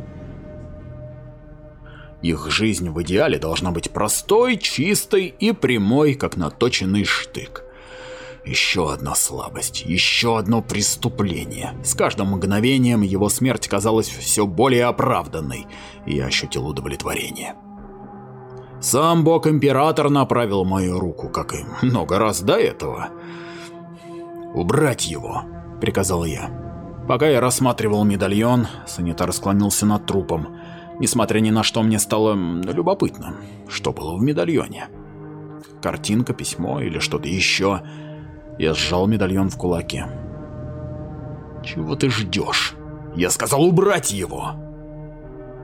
Их жизнь в идеале должна быть простой, чистой и прямой, как наточенный штык. Еще одна слабость, еще одно преступление. С каждым мгновением его смерть казалась все более оправданной, и я ощутил удовлетворение. Сам Бог-Император направил мою руку, как и много раз до этого. «Убрать его», — приказал я. Пока я рассматривал медальон, санитар склонился над трупом. Несмотря ни на что, мне стало любопытно, что было в медальоне. Картинка, письмо или что-то еще. Я сжал медальон в кулаке. «Чего ты ждешь? Я сказал убрать его!»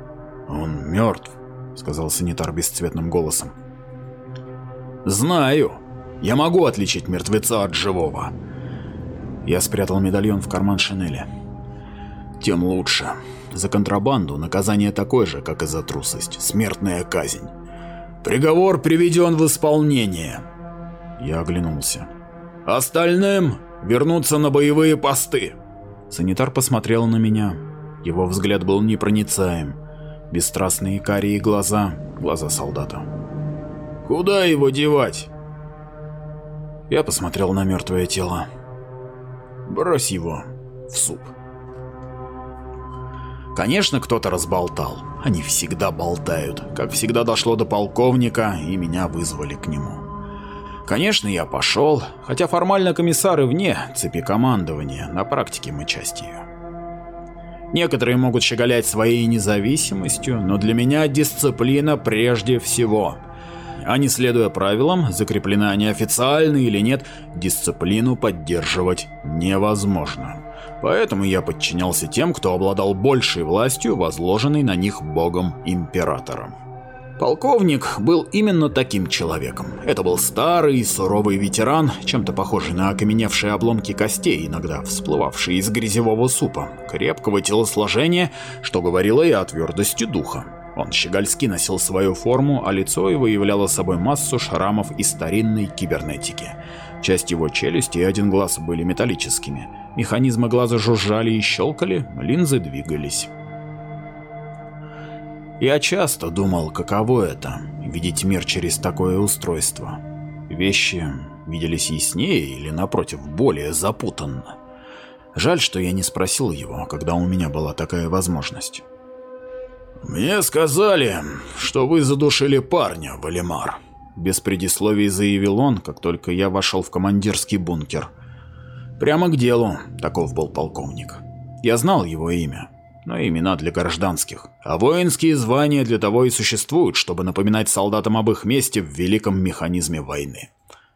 «Он мертв», — сказал санитар бесцветным голосом. «Знаю. Я могу отличить мертвеца от живого». Я спрятал медальон в карман шинели. «Тем лучше. За контрабанду наказание такое же, как и за трусость. Смертная казнь. Приговор приведен в исполнение». Я оглянулся. «Остальным вернуться на боевые посты». Санитар посмотрел на меня. Его взгляд был непроницаем. Бесстрастные карие глаза, глаза солдата. «Куда его девать?» Я посмотрел на мертвое тело. «Брось его в суп». Конечно, кто-то разболтал. Они всегда болтают. Как всегда дошло до полковника, и меня вызвали к нему. Конечно, я пошел, хотя формально комиссары вне цепи командования, на практике мы часть ее. Некоторые могут щеголять своей независимостью, но для меня дисциплина прежде всего. А не следуя правилам, закреплены они официально или нет, дисциплину поддерживать невозможно. Поэтому я подчинялся тем, кто обладал большей властью, возложенной на них богом-императором. Полковник был именно таким человеком. Это был старый и суровый ветеран, чем-то похожий на окаменевшие обломки костей, иногда всплывавшие из грязевого супа, крепкого телосложения, что говорило и о твердости духа. Он щегольски носил свою форму, а лицо его являло собой массу шрамов и старинной кибернетики. Часть его челюсти и один глаз были металлическими. Механизмы глаза жужжали и щелкали, линзы двигались. Я часто думал, каково это — видеть мир через такое устройство. Вещи виделись яснее или, напротив, более запутанно. Жаль, что я не спросил его, когда у меня была такая возможность. «Мне сказали, что вы задушили парня, Валимар», — без предисловий заявил он, как только я вошел в командирский бункер. Прямо к делу, таков был полковник. Я знал его имя, но имена для гражданских, а воинские звания для того и существуют, чтобы напоминать солдатам об их месте в великом механизме войны.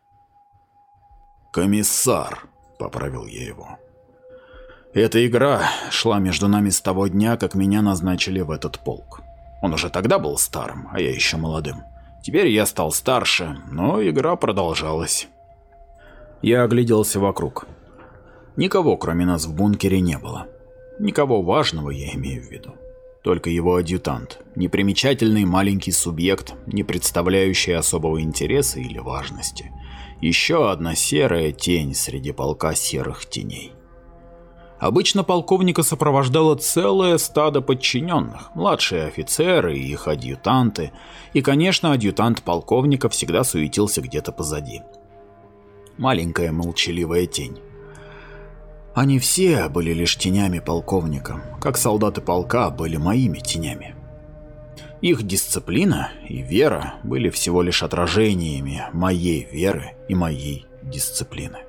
«Комиссар», — поправил я его. Эта игра шла между нами с того дня, как меня назначили в этот полк. Он уже тогда был старым, а я еще молодым. Теперь я стал старше, но игра продолжалась. Я огляделся вокруг. Никого, кроме нас, в бункере не было. Никого важного, я имею в виду. Только его адъютант, непримечательный маленький субъект, не представляющий особого интереса или важности. Еще одна серая тень среди полка серых теней. Обычно полковника сопровождало целое стадо подчиненных, младшие офицеры и их адъютанты, и, конечно, адъютант полковника всегда суетился где-то позади. Маленькая молчаливая тень. Они все были лишь тенями полковника, как солдаты полка были моими тенями. Их дисциплина и вера были всего лишь отражениями моей веры и моей дисциплины.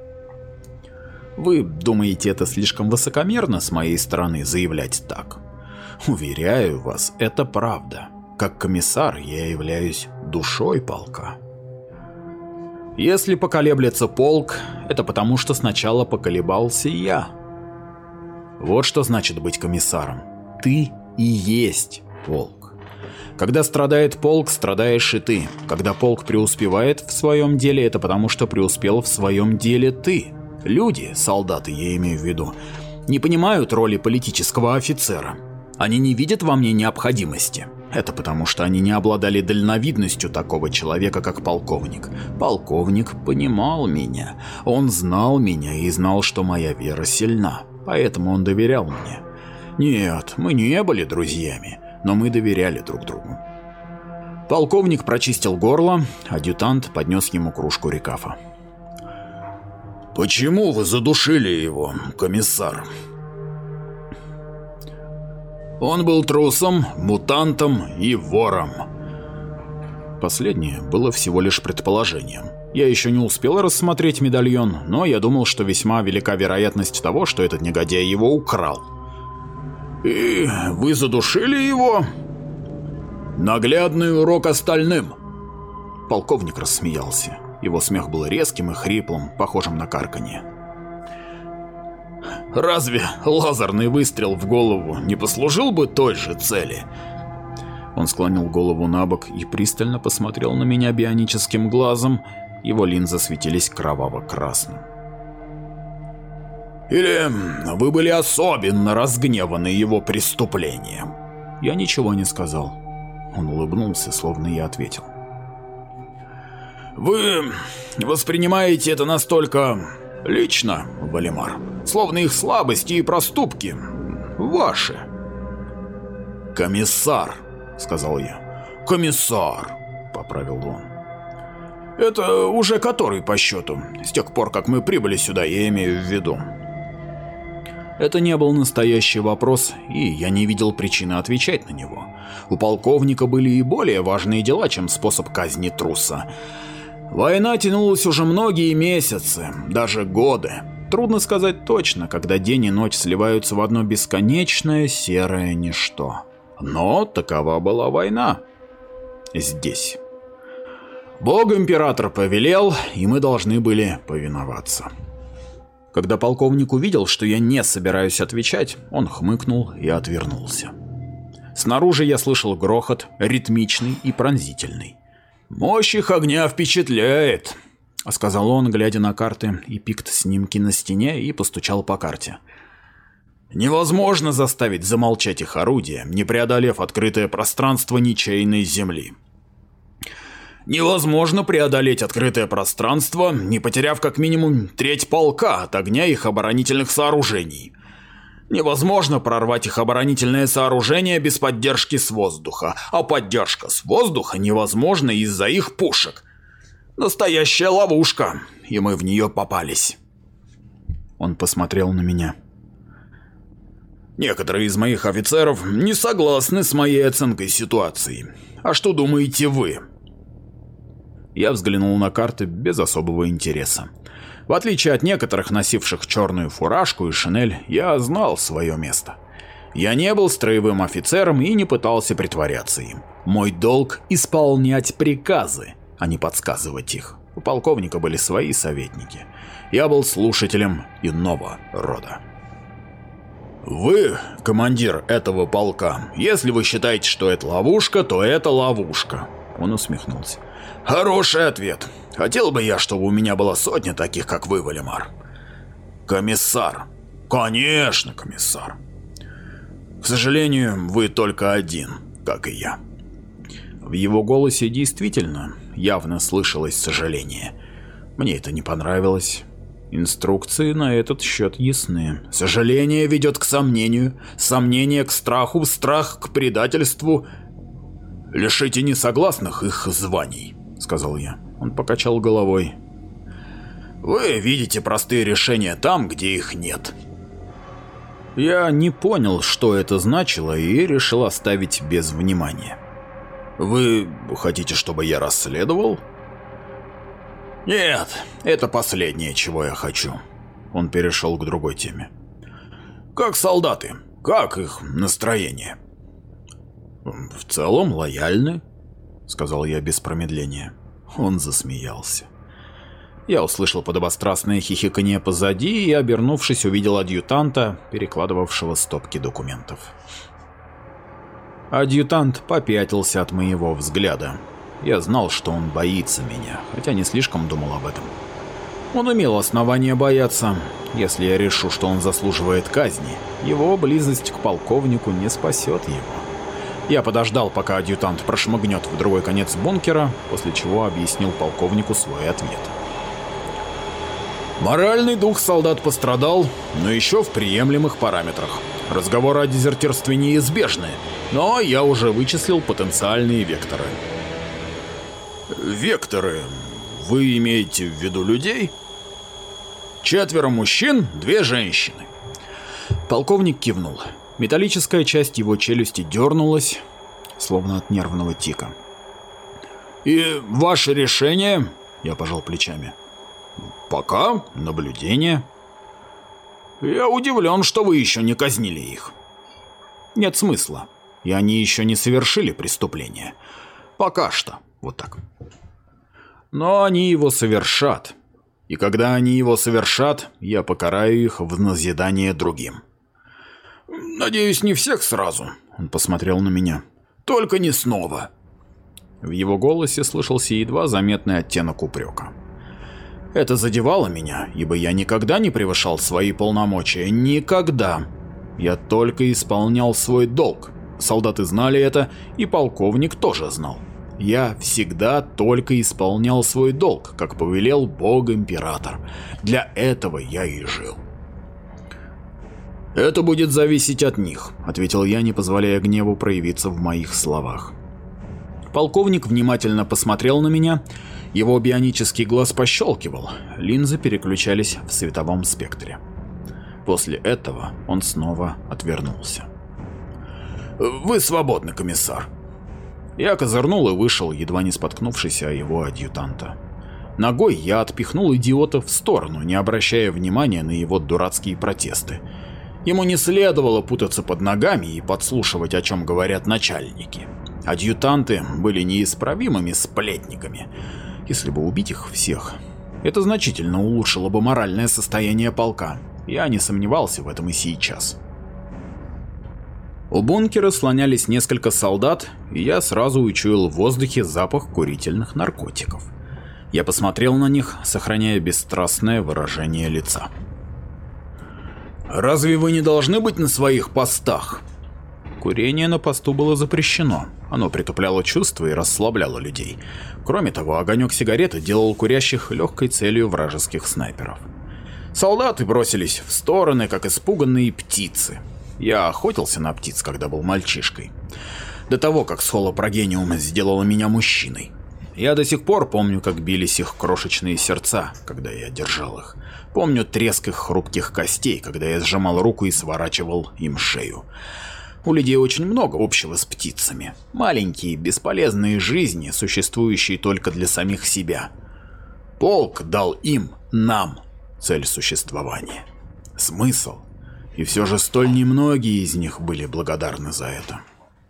Вы думаете, это слишком высокомерно с моей стороны заявлять так? Уверяю вас, это правда. Как комиссар я являюсь душой полка. Если поколеблется полк, это потому, что сначала поколебался я. Вот что значит быть комиссаром. Ты и есть полк. Когда страдает полк, страдаешь и ты. Когда полк преуспевает в своем деле, это потому, что преуспел в своем деле ты. Люди, солдаты я имею в виду, не понимают роли политического офицера. Они не видят во мне необходимости. Это потому, что они не обладали дальновидностью такого человека, как полковник. Полковник понимал меня. Он знал меня и знал, что моя вера сильна. Поэтому он доверял мне. Нет, мы не были друзьями, но мы доверяли друг другу. Полковник прочистил горло, адъютант поднес ему кружку рекафа. «Почему вы задушили его, комиссар?» «Он был трусом, мутантом и вором». Последнее было всего лишь предположением. Я еще не успел рассмотреть медальон, но я думал, что весьма велика вероятность того, что этот негодяй его украл. «И вы задушили его?» «Наглядный урок остальным!» Полковник рассмеялся. Его смех был резким и хриплым, похожим на карканье. «Разве лазерный выстрел в голову не послужил бы той же цели? Он склонил голову на бок и пристально посмотрел на меня бионическим глазом. Его линзы светились кроваво-красным. «Или вы были особенно разгневаны его преступлением?» Я ничего не сказал. Он улыбнулся, словно я ответил. «Вы воспринимаете это настолько лично, Валимар, словно их слабости и проступки ваши». «Комиссар», — сказал я. «Комиссар», — поправил он. «Это уже который по счету, с тех пор, как мы прибыли сюда, я имею в виду». Это не был настоящий вопрос, и я не видел причины отвечать на него. У полковника были и более важные дела, чем способ казни труса. Война тянулась уже многие месяцы, даже годы. Трудно сказать точно, когда день и ночь сливаются в одно бесконечное серое ничто. Но такова была война. Здесь. Бог-император повелел, и мы должны были повиноваться. Когда полковник увидел, что я не собираюсь отвечать, он хмыкнул и отвернулся. Снаружи я слышал грохот, ритмичный и пронзительный. «Мощь их огня впечатляет», — сказал он, глядя на карты и пикт-снимки на стене, и постучал по карте. «Невозможно заставить замолчать их орудия, не преодолев открытое пространство ничейной земли. Невозможно преодолеть открытое пространство, не потеряв как минимум треть полка от огня их оборонительных сооружений. Невозможно прорвать их оборонительное сооружение без поддержки с воздуха, а поддержка с воздуха невозможна из-за их пушек. Настоящая ловушка, и мы в нее попались». Он посмотрел на меня. «Некоторые из моих офицеров не согласны с моей оценкой ситуации. А что думаете вы?» Я взглянул на карты без особого интереса. В отличие от некоторых, носивших черную фуражку и шинель, я знал свое место. Я не был строевым офицером и не пытался притворяться им. Мой долг — исполнять приказы, а не подсказывать их. У полковника были свои советники. Я был слушателем иного рода. «Вы, командир этого полка, если вы считаете, что это ловушка, то это ловушка», — он усмехнулся. «Хороший ответ. Хотел бы я, чтобы у меня была сотня таких, как вы, Валимар». «Комиссар». «Конечно, комиссар». «К сожалению, вы только один, как и я». В его голосе действительно явно слышалось сожаление. Мне это не понравилось. Инструкции на этот счет ясны. Сожаление ведет к сомнению, сомнение к страху, страх к предательству. «Лишите несогласных их званий», — сказал я. Он покачал головой. «Вы видите простые решения там, где их нет». Я не понял, что это значило, и решил оставить без внимания. «Вы хотите, чтобы я расследовал?» «Нет, это последнее, чего я хочу». Он перешел к другой теме. «Как солдаты? Как их настроение?» «В целом лояльны», — сказал я без промедления. Он засмеялся. Я услышал подобострастное хихиканье позади и, обернувшись, увидел адъютанта, перекладывавшего стопки документов. Адъютант попятился от моего взгляда. Я знал, что он боится меня, хотя не слишком думал об этом. Он имел основания бояться. Если я решу, что он заслуживает казни, его близость к полковнику не спасет его. Я подождал, пока адъютант прошмыгнет в другой конец бункера, после чего объяснил полковнику свой ответ. Моральный дух солдат пострадал, но еще в приемлемых параметрах. Разговоры о дезертирстве неизбежны, но я уже вычислил потенциальные векторы. Векторы? Вы имеете в виду людей? Четверо мужчин, две женщины. Полковник кивнул. Металлическая часть его челюсти дернулась, словно от нервного тика. «И ваше решение?» — я пожал плечами. «Пока наблюдение». «Я удивлен, что вы еще не казнили их». «Нет смысла, и они еще не совершили преступление. Пока что, вот так». «Но они его совершат, и когда они его совершат, я покараю их в назидание другим». «Надеюсь, не всех сразу», — он посмотрел на меня. Только не снова!» В его голосе слышался едва заметный оттенок упрека. Это задевало меня, ибо я никогда не превышал свои полномочия. Никогда. Я только исполнял свой долг. Солдаты знали это, и полковник тоже знал. Я всегда только исполнял свой долг, как повелел Бог-император. Для этого я и жил. «Это будет зависеть от них», — ответил я, не позволяя гневу проявиться в моих словах. Полковник внимательно посмотрел на меня, его бионический глаз пощелкивал, линзы переключались в световом спектре. После этого он снова отвернулся. «Вы свободны, комиссар». Я козырнул и вышел, едва не споткнувшись о его адъютанта. Ногой я отпихнул идиота в сторону, не обращая внимания на его дурацкие протесты. Ему не следовало путаться под ногами и подслушивать, о чем говорят начальники. Адъютанты были неисправимыми сплетниками. Если бы убить их всех, это значительно улучшило бы моральное состояние полка. Я не сомневался в этом и сейчас. У бункера слонялись несколько солдат, и я сразу учуял в воздухе запах курительных наркотиков. Я посмотрел на них, сохраняя бесстрастное выражение лица. «Разве вы не должны быть на своих постах?» Курение на посту было запрещено. Оно притупляло чувства и расслабляло людей. Кроме того, огонек сигареты делал курящих легкой целью вражеских снайперов. Солдаты бросились в стороны, как испуганные птицы. Я охотился на птиц, когда был мальчишкой. До того, как схолопрогениум сделала меня мужчиной. Я до сих пор помню, как бились их крошечные сердца, когда я держал их. Помню треск их хрупких костей, когда я сжимал руку и сворачивал им шею. У людей очень много общего с птицами. Маленькие, бесполезные жизни, существующие только для самих себя. Полк дал им, нам, цель существования. Смысл. И все же столь немногие из них были благодарны за это.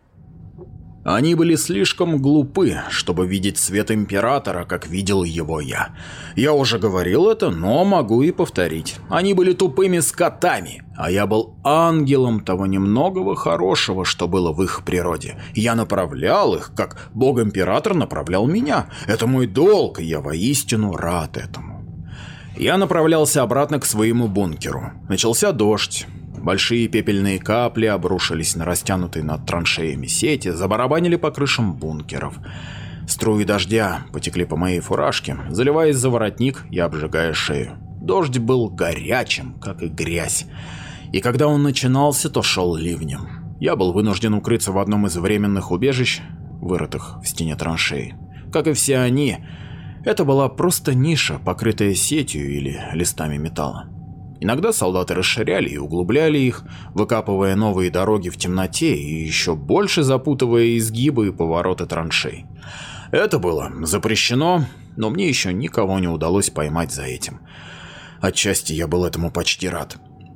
Они были слишком глупы, чтобы видеть свет императора, как видел его я. Я уже говорил это, но могу и повторить. Они были тупыми скотами, а я был ангелом того немногого хорошего, что было в их природе. Я направлял их, как Бог-император направлял меня. Это мой долг, и я воистину рад этому. Я направлялся обратно к своему бункеру. Начался дождь. Большие пепельные капли обрушились на растянутые над траншеями сети, забарабанили по крышам бункеров. Струи дождя потекли по моей фуражке, заливаясь за воротник и обжигая шею. Дождь был горячим, как и грязь. И когда он начинался, то шел ливнем. Я был вынужден укрыться в одном из временных убежищ, вырытых в стене траншеи. Как и все они, это была просто ниша, покрытая сетью или листами металла. Иногда солдаты расширяли и углубляли их, выкапывая новые дороги в темноте и еще больше запутывая изгибы и повороты траншей. Это было запрещено, но мне еще никого не удалось поймать за этим. Отчасти я был этому почти рад.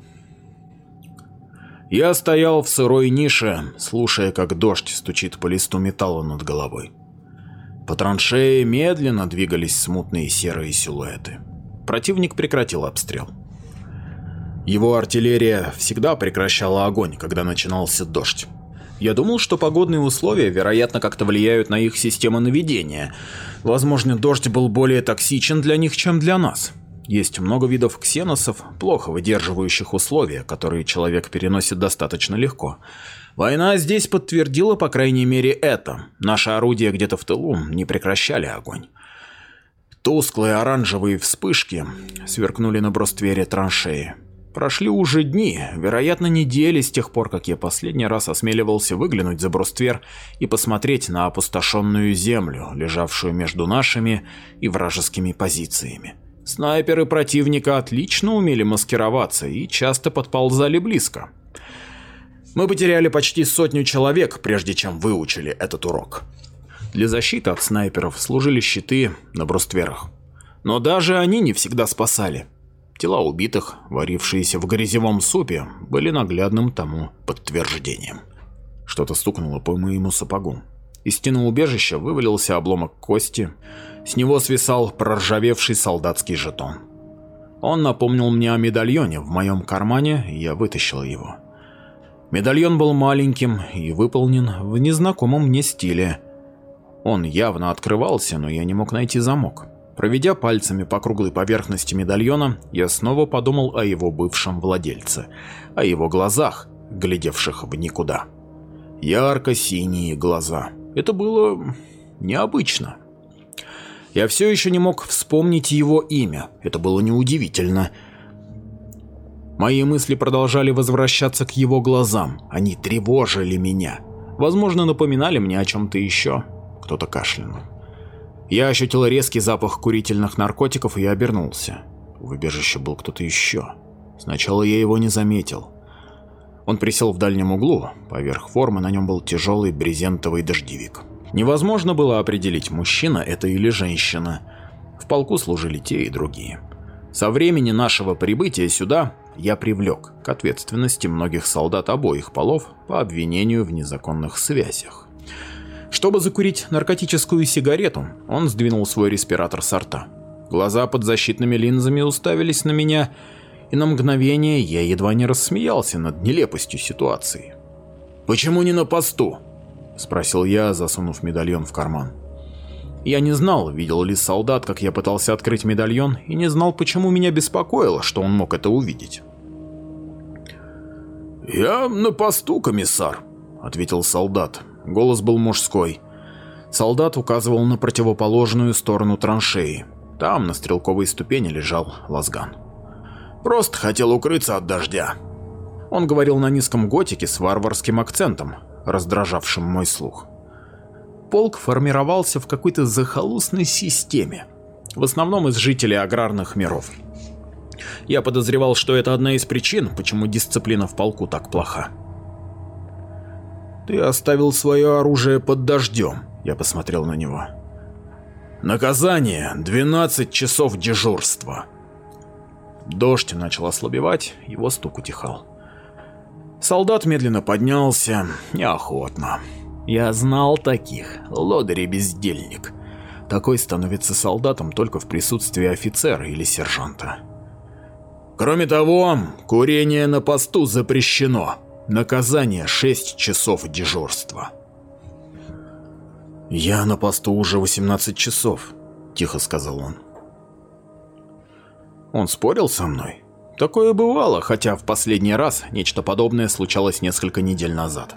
Я стоял в сырой нише, слушая, как дождь стучит по листу металла над головой. По траншее медленно двигались смутные серые силуэты. Противник прекратил обстрел. Его артиллерия всегда прекращала огонь, когда начинался дождь. Я думал, что погодные условия, вероятно, как-то влияют на их систему наведения. Возможно, дождь был более токсичен для них, чем для нас. Есть много видов ксеносов, плохо выдерживающих условия, которые человек переносит достаточно легко. Война здесь подтвердила, по крайней мере, это. Наши орудия где-то в тылу не прекращали огонь. Тусклые оранжевые вспышки сверкнули на бруствере траншеи. Прошли уже дни, вероятно, недели с тех пор, как я последний раз осмеливался выглянуть за бруствер и посмотреть на опустошенную землю, лежавшую между нашими и вражескими позициями. Снайперы противника отлично умели маскироваться и часто подползали близко. Мы потеряли почти сотню человек, прежде чем выучили этот урок. Для защиты от снайперов служили щиты на брустверах. Но даже они не всегда спасали. Тела убитых, варившиеся в грязевом супе, были наглядным тому подтверждением. Что-то стукнуло по моему сапогу. Из стены убежища вывалился обломок кости, с него свисал проржавевший солдатский жетон. Он напомнил мне о медальоне в моем кармане, и я вытащил его. Медальон был маленьким и выполнен в незнакомом мне стиле. Он явно открывался, но я не мог найти замок. Проведя пальцами по круглой поверхности медальона, я снова подумал о его бывшем владельце, о его глазах, глядевших в никуда. Ярко-синие глаза. Это было необычно. Я все еще не мог вспомнить его имя. Это было неудивительно. Мои мысли продолжали возвращаться к его глазам. Они тревожили меня. Возможно, напоминали мне о чем-то еще. Кто-то кашлянул. Я ощутил резкий запах курительных наркотиков и обернулся. В убежище был кто-то еще. Сначала я его не заметил. Он присел в дальнем углу. Поверх формы на нем был тяжелый брезентовый дождевик. Невозможно было определить, мужчина это или женщина. В полку служили те и другие. Со времени нашего прибытия сюда я привлек к ответственности многих солдат обоих полов по обвинению в незаконных связях. Чтобы закурить наркотическую сигарету, он сдвинул свой респиратор со рта. Глаза под защитными линзами уставились на меня, и на мгновение я едва не рассмеялся над нелепостью ситуации. «Почему не на посту?» – спросил я, засунув медальон в карман. Я не знал, видел ли солдат, как я пытался открыть медальон, и не знал, почему меня беспокоило, что он мог это увидеть. «Я на посту, комиссар», – ответил солдат. Голос был мужской. Солдат указывал на противоположную сторону траншеи. Там, на стрелковой ступени, лежал лазган. «Просто хотел укрыться от дождя». Он говорил на низком готике с варварским акцентом, раздражавшим мой слух. Полк формировался в какой-то захолустной системе, в основном из жителей аграрных миров. Я подозревал, что это одна из причин, почему дисциплина в полку так плоха. «Ты оставил свое оружие под дождем», — я посмотрел на него. «Наказание — двенадцать часов дежурства». Дождь начал ослабевать, его стук утихал. Солдат медленно поднялся, неохотно. Я знал таких, лодырь-бездельник. Такой становится солдатом только в присутствии офицера или сержанта. «Кроме того, курение на посту запрещено. Наказание — шесть часов дежурства». «Я на посту уже восемнадцать часов», — тихо сказал он. Он спорил со мной. Такое бывало, хотя в последний раз нечто подобное случалось несколько недель назад.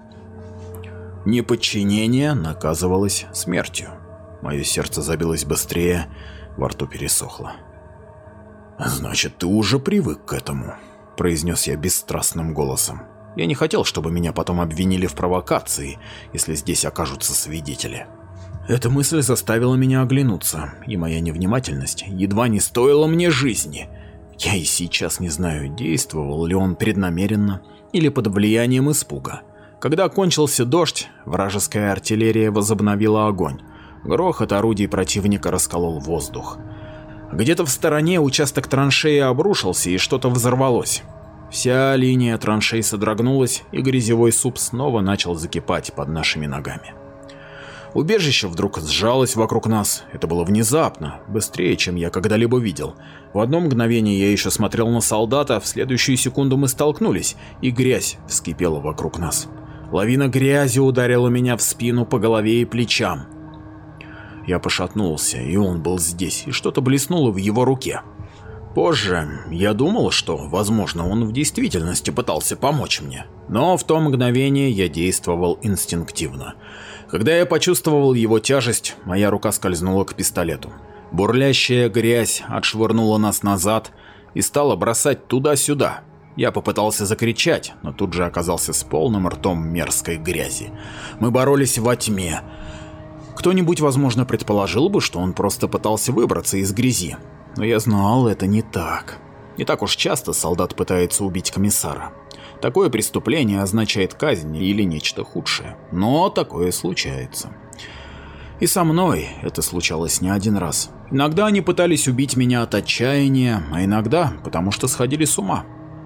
Неподчинение наказывалось смертью. Мое сердце забилось быстрее, во рту пересохло. «Значит, ты уже привык к этому», — произнес я бесстрастным голосом. Я не хотел, чтобы меня потом обвинили в провокации, если здесь окажутся свидетели. Эта мысль заставила меня оглянуться, и моя невнимательность едва не стоила мне жизни. Я и сейчас не знаю, действовал ли он преднамеренно или под влиянием испуга. Когда кончился дождь, вражеская артиллерия возобновила огонь. Грохот орудий противника расколол воздух. Где-то в стороне участок траншеи обрушился, и что-то взорвалось. Вся линия траншей содрогнулась, и грязевой суп снова начал закипать под нашими ногами. Убежище вдруг сжалось вокруг нас. Это было внезапно, быстрее, чем я когда-либо видел. В одно мгновение я еще смотрел на солдата, в следующую секунду мы столкнулись, и грязь вскипела вокруг нас. Лавина грязи ударила меня в спину, по голове и плечам. Я пошатнулся, и он был здесь, и что-то блеснуло в его руке. Позже я думал, что, возможно, он в действительности пытался помочь мне. Но в то мгновение я действовал инстинктивно. Когда я почувствовал его тяжесть, моя рука скользнула к пистолету. Бурлящая грязь отшвырнула нас назад и стала бросать туда-сюда. Я попытался закричать, но тут же оказался с полным ртом мерзкой грязи. Мы боролись во тьме. Кто-нибудь, возможно, предположил бы, что он просто пытался выбраться из грязи. Но я знал, это не так. Не так уж часто солдат пытается убить комиссара. Такое преступление означает казнь или нечто худшее. Но такое случается. И со мной это случалось не один раз. Иногда они пытались убить меня от отчаяния, а иногда потому что сходили с ума.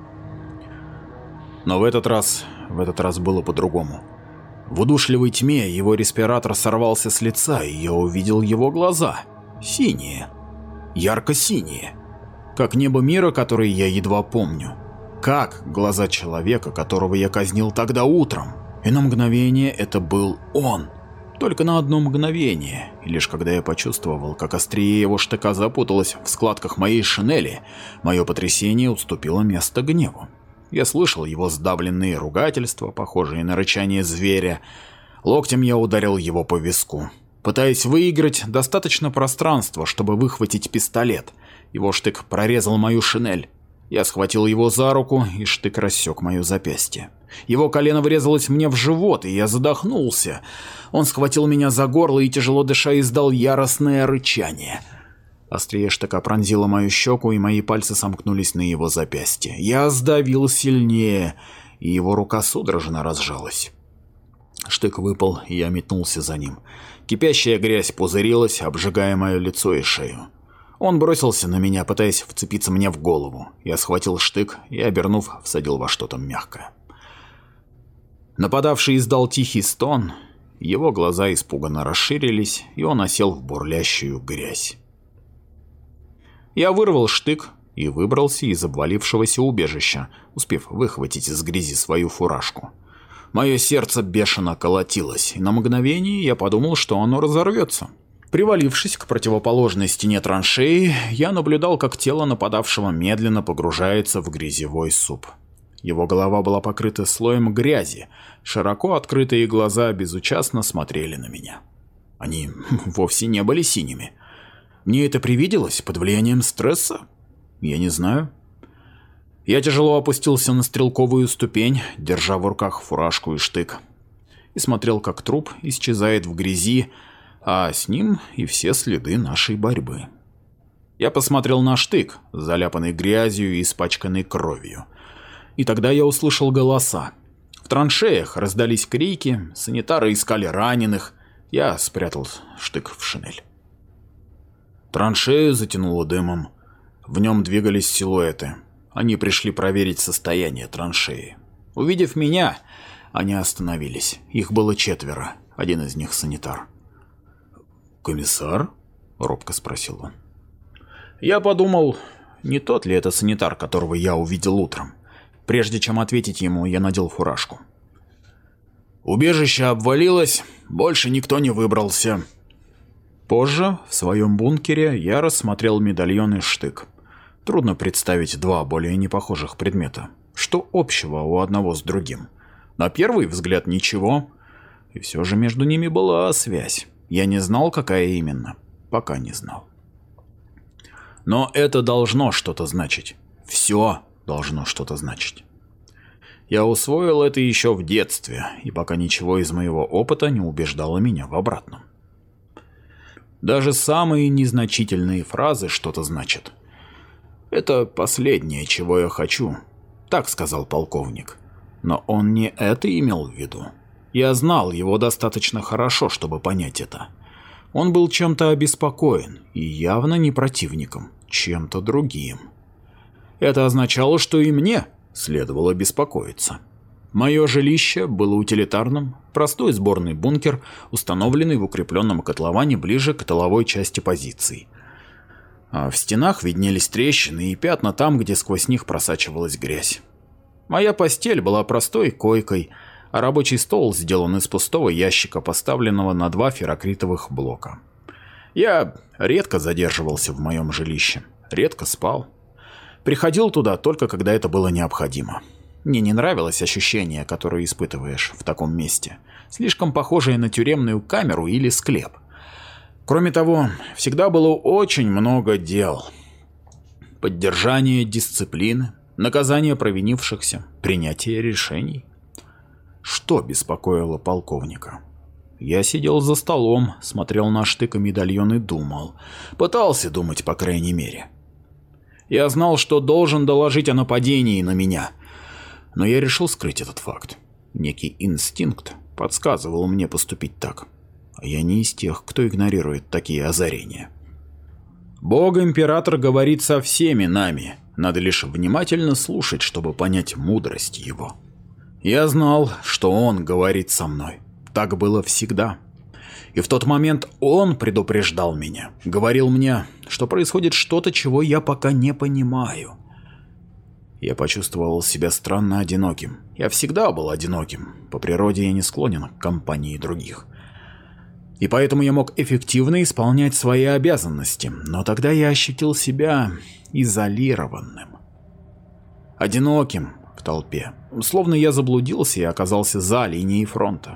Но в этот раз, в этот раз было по-другому. В удушливой тьме его респиратор сорвался с лица, и я увидел его глаза. Синие. Ярко-синие. Как небо мира, который я едва помню. как глаза человека, которого я казнил тогда утром. И на мгновение это был он. Только на одно мгновение. И лишь когда я почувствовал, как острие его штыка запуталось в складках моей шинели, мое потрясение уступило место гневу. Я слышал его сдавленные ругательства, похожие на рычание зверя. Локтем я ударил его по виску. Пытаясь выиграть достаточно пространства, чтобы выхватить пистолет. Его штык прорезал мою шинель. Я схватил его за руку, и штык рассек мое запястье. Его колено врезалось мне в живот, и я задохнулся. Он схватил меня за горло и, тяжело дыша, издал яростное рычание. Острие штыка пронзило мою щеку, и мои пальцы сомкнулись на его запястье. Я сдавил сильнее, и его рука судорожно разжалась. Штык выпал, и я метнулся за ним. Кипящая грязь пузырилась, обжигая мое лицо и шею. Он бросился на меня, пытаясь вцепиться мне в голову. Я схватил штык и, обернув, всадил во что-то мягкое. Нападавший издал тихий стон, его глаза испуганно расширились, и он осел в бурлящую грязь. Я вырвал штык и выбрался из обвалившегося убежища, успев выхватить из грязи свою фуражку. Мое сердце бешено колотилось, и на мгновение я подумал, что оно разорвется. Привалившись к противоположной стене траншеи, я наблюдал, как тело нападавшего медленно погружается в грязевой суп. Его голова была покрыта слоем грязи, широко открытые глаза безучастно смотрели на меня. Они вовсе не были синими. Мне это привиделось под влиянием стресса? Я не знаю. Я тяжело опустился на стрелковую ступень, держа в руках фуражку и штык, и смотрел, как труп исчезает в грязи, а с ним и все следы нашей борьбы. Я посмотрел на штык, заляпанный грязью и испачканный кровью. И тогда я услышал голоса. В траншеях раздались крики, санитары искали раненых. Я спрятал штык в шинель. Траншею затянуло дымом. В нем двигались силуэты. Они пришли проверить состояние траншеи. Увидев меня, они остановились. Их было четверо. Один из них санитар. «Комиссар?» — робко спросил он. Я подумал, не тот ли это санитар, которого я увидел утром. Прежде чем ответить ему, я надел фуражку. Убежище обвалилось, больше никто не выбрался. Позже, в своем бункере, я рассмотрел медальон и штык. Трудно представить два более непохожих предмета. Что общего у одного с другим? На первый взгляд ничего, и все же между ними была связь. Я не знал, какая именно, пока не знал. Но это должно что-то значить. Все должно что-то значить. Я усвоил это еще в детстве, и пока ничего из моего опыта не убеждало меня в обратном. Даже самые незначительные фразы что-то значат. Это последнее, чего я хочу, так сказал полковник. Но он не это имел в виду. Я знал его достаточно хорошо, чтобы понять это. Он был чем-то обеспокоен, и явно не противником, чем-то другим. Это означало, что и мне следовало беспокоиться. Мое жилище было утилитарным, простой сборный бункер, установленный в укрепленном котловане ближе к тыловой части позиций. А в стенах виднелись трещины и пятна там, где сквозь них просачивалась грязь. Моя постель была простой койкой, а рабочий стол сделан из пустого ящика, поставленного на два феррокритовых блока. Я редко задерживался в моем жилище, редко спал. Приходил туда только когда это было необходимо. Мне не нравилось ощущение, которое испытываешь в таком месте, слишком похожее на тюремную камеру или склеп. Кроме того, всегда было очень много дел. Поддержание дисциплины, наказание провинившихся, принятие решений. Что беспокоило полковника? Я сидел за столом, смотрел на штык и медальон и думал. Пытался думать, по крайней мере. Я знал, что должен доложить о нападении на меня. Но я решил скрыть этот факт. Некий инстинкт подсказывал мне поступить так. А я не из тех, кто игнорирует такие озарения. Бог-император говорит со всеми нами. Надо лишь внимательно слушать, чтобы понять мудрость его. Я знал, что он говорит со мной. Так было всегда. И в тот момент он предупреждал меня. Говорил мне, что происходит что-то, чего я пока не понимаю. Я почувствовал себя странно одиноким. Я всегда был одиноким. По природе я не склонен к компании других. И поэтому я мог эффективно исполнять свои обязанности. Но тогда я ощутил себя изолированным. Одиноким в толпе. Словно я заблудился и оказался за линией фронта.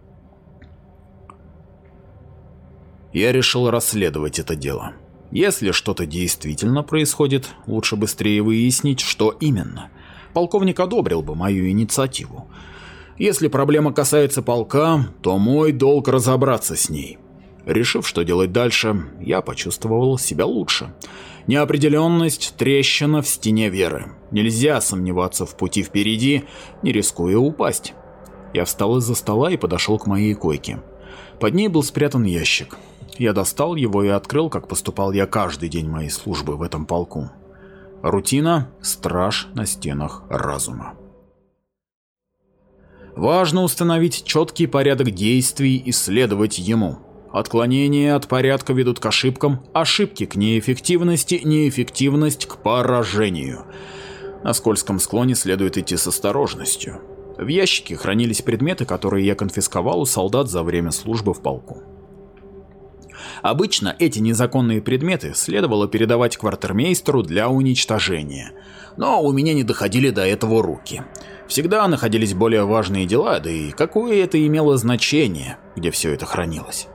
Я решил расследовать это дело. Если что-то действительно происходит, лучше быстрее выяснить, что именно. Полковник одобрил бы мою инициативу. Если проблема касается полка, то мой долг разобраться с ней. Решив, что делать дальше, я почувствовал себя лучше. Неопределенность – трещина в стене веры. Нельзя сомневаться в пути впереди, не рискуя упасть. Я встал из-за стола и подошел к моей койке. Под ней был спрятан ящик. Я достал его и открыл, как поступал я каждый день моей службы в этом полку. Рутина – страж на стенах разума. Важно установить четкий порядок действий и следовать ему. Отклонения от порядка ведут к ошибкам, ошибки к неэффективности, неэффективность к поражению. На скользком склоне следует идти с осторожностью. В ящике хранились предметы, которые я конфисковал у солдат за время службы в полку. Обычно эти незаконные предметы следовало передавать квартирмейстеру для уничтожения, но у меня не доходили до этого руки. Всегда находились более важные дела, да и какое это имело значение, где все это хранилось.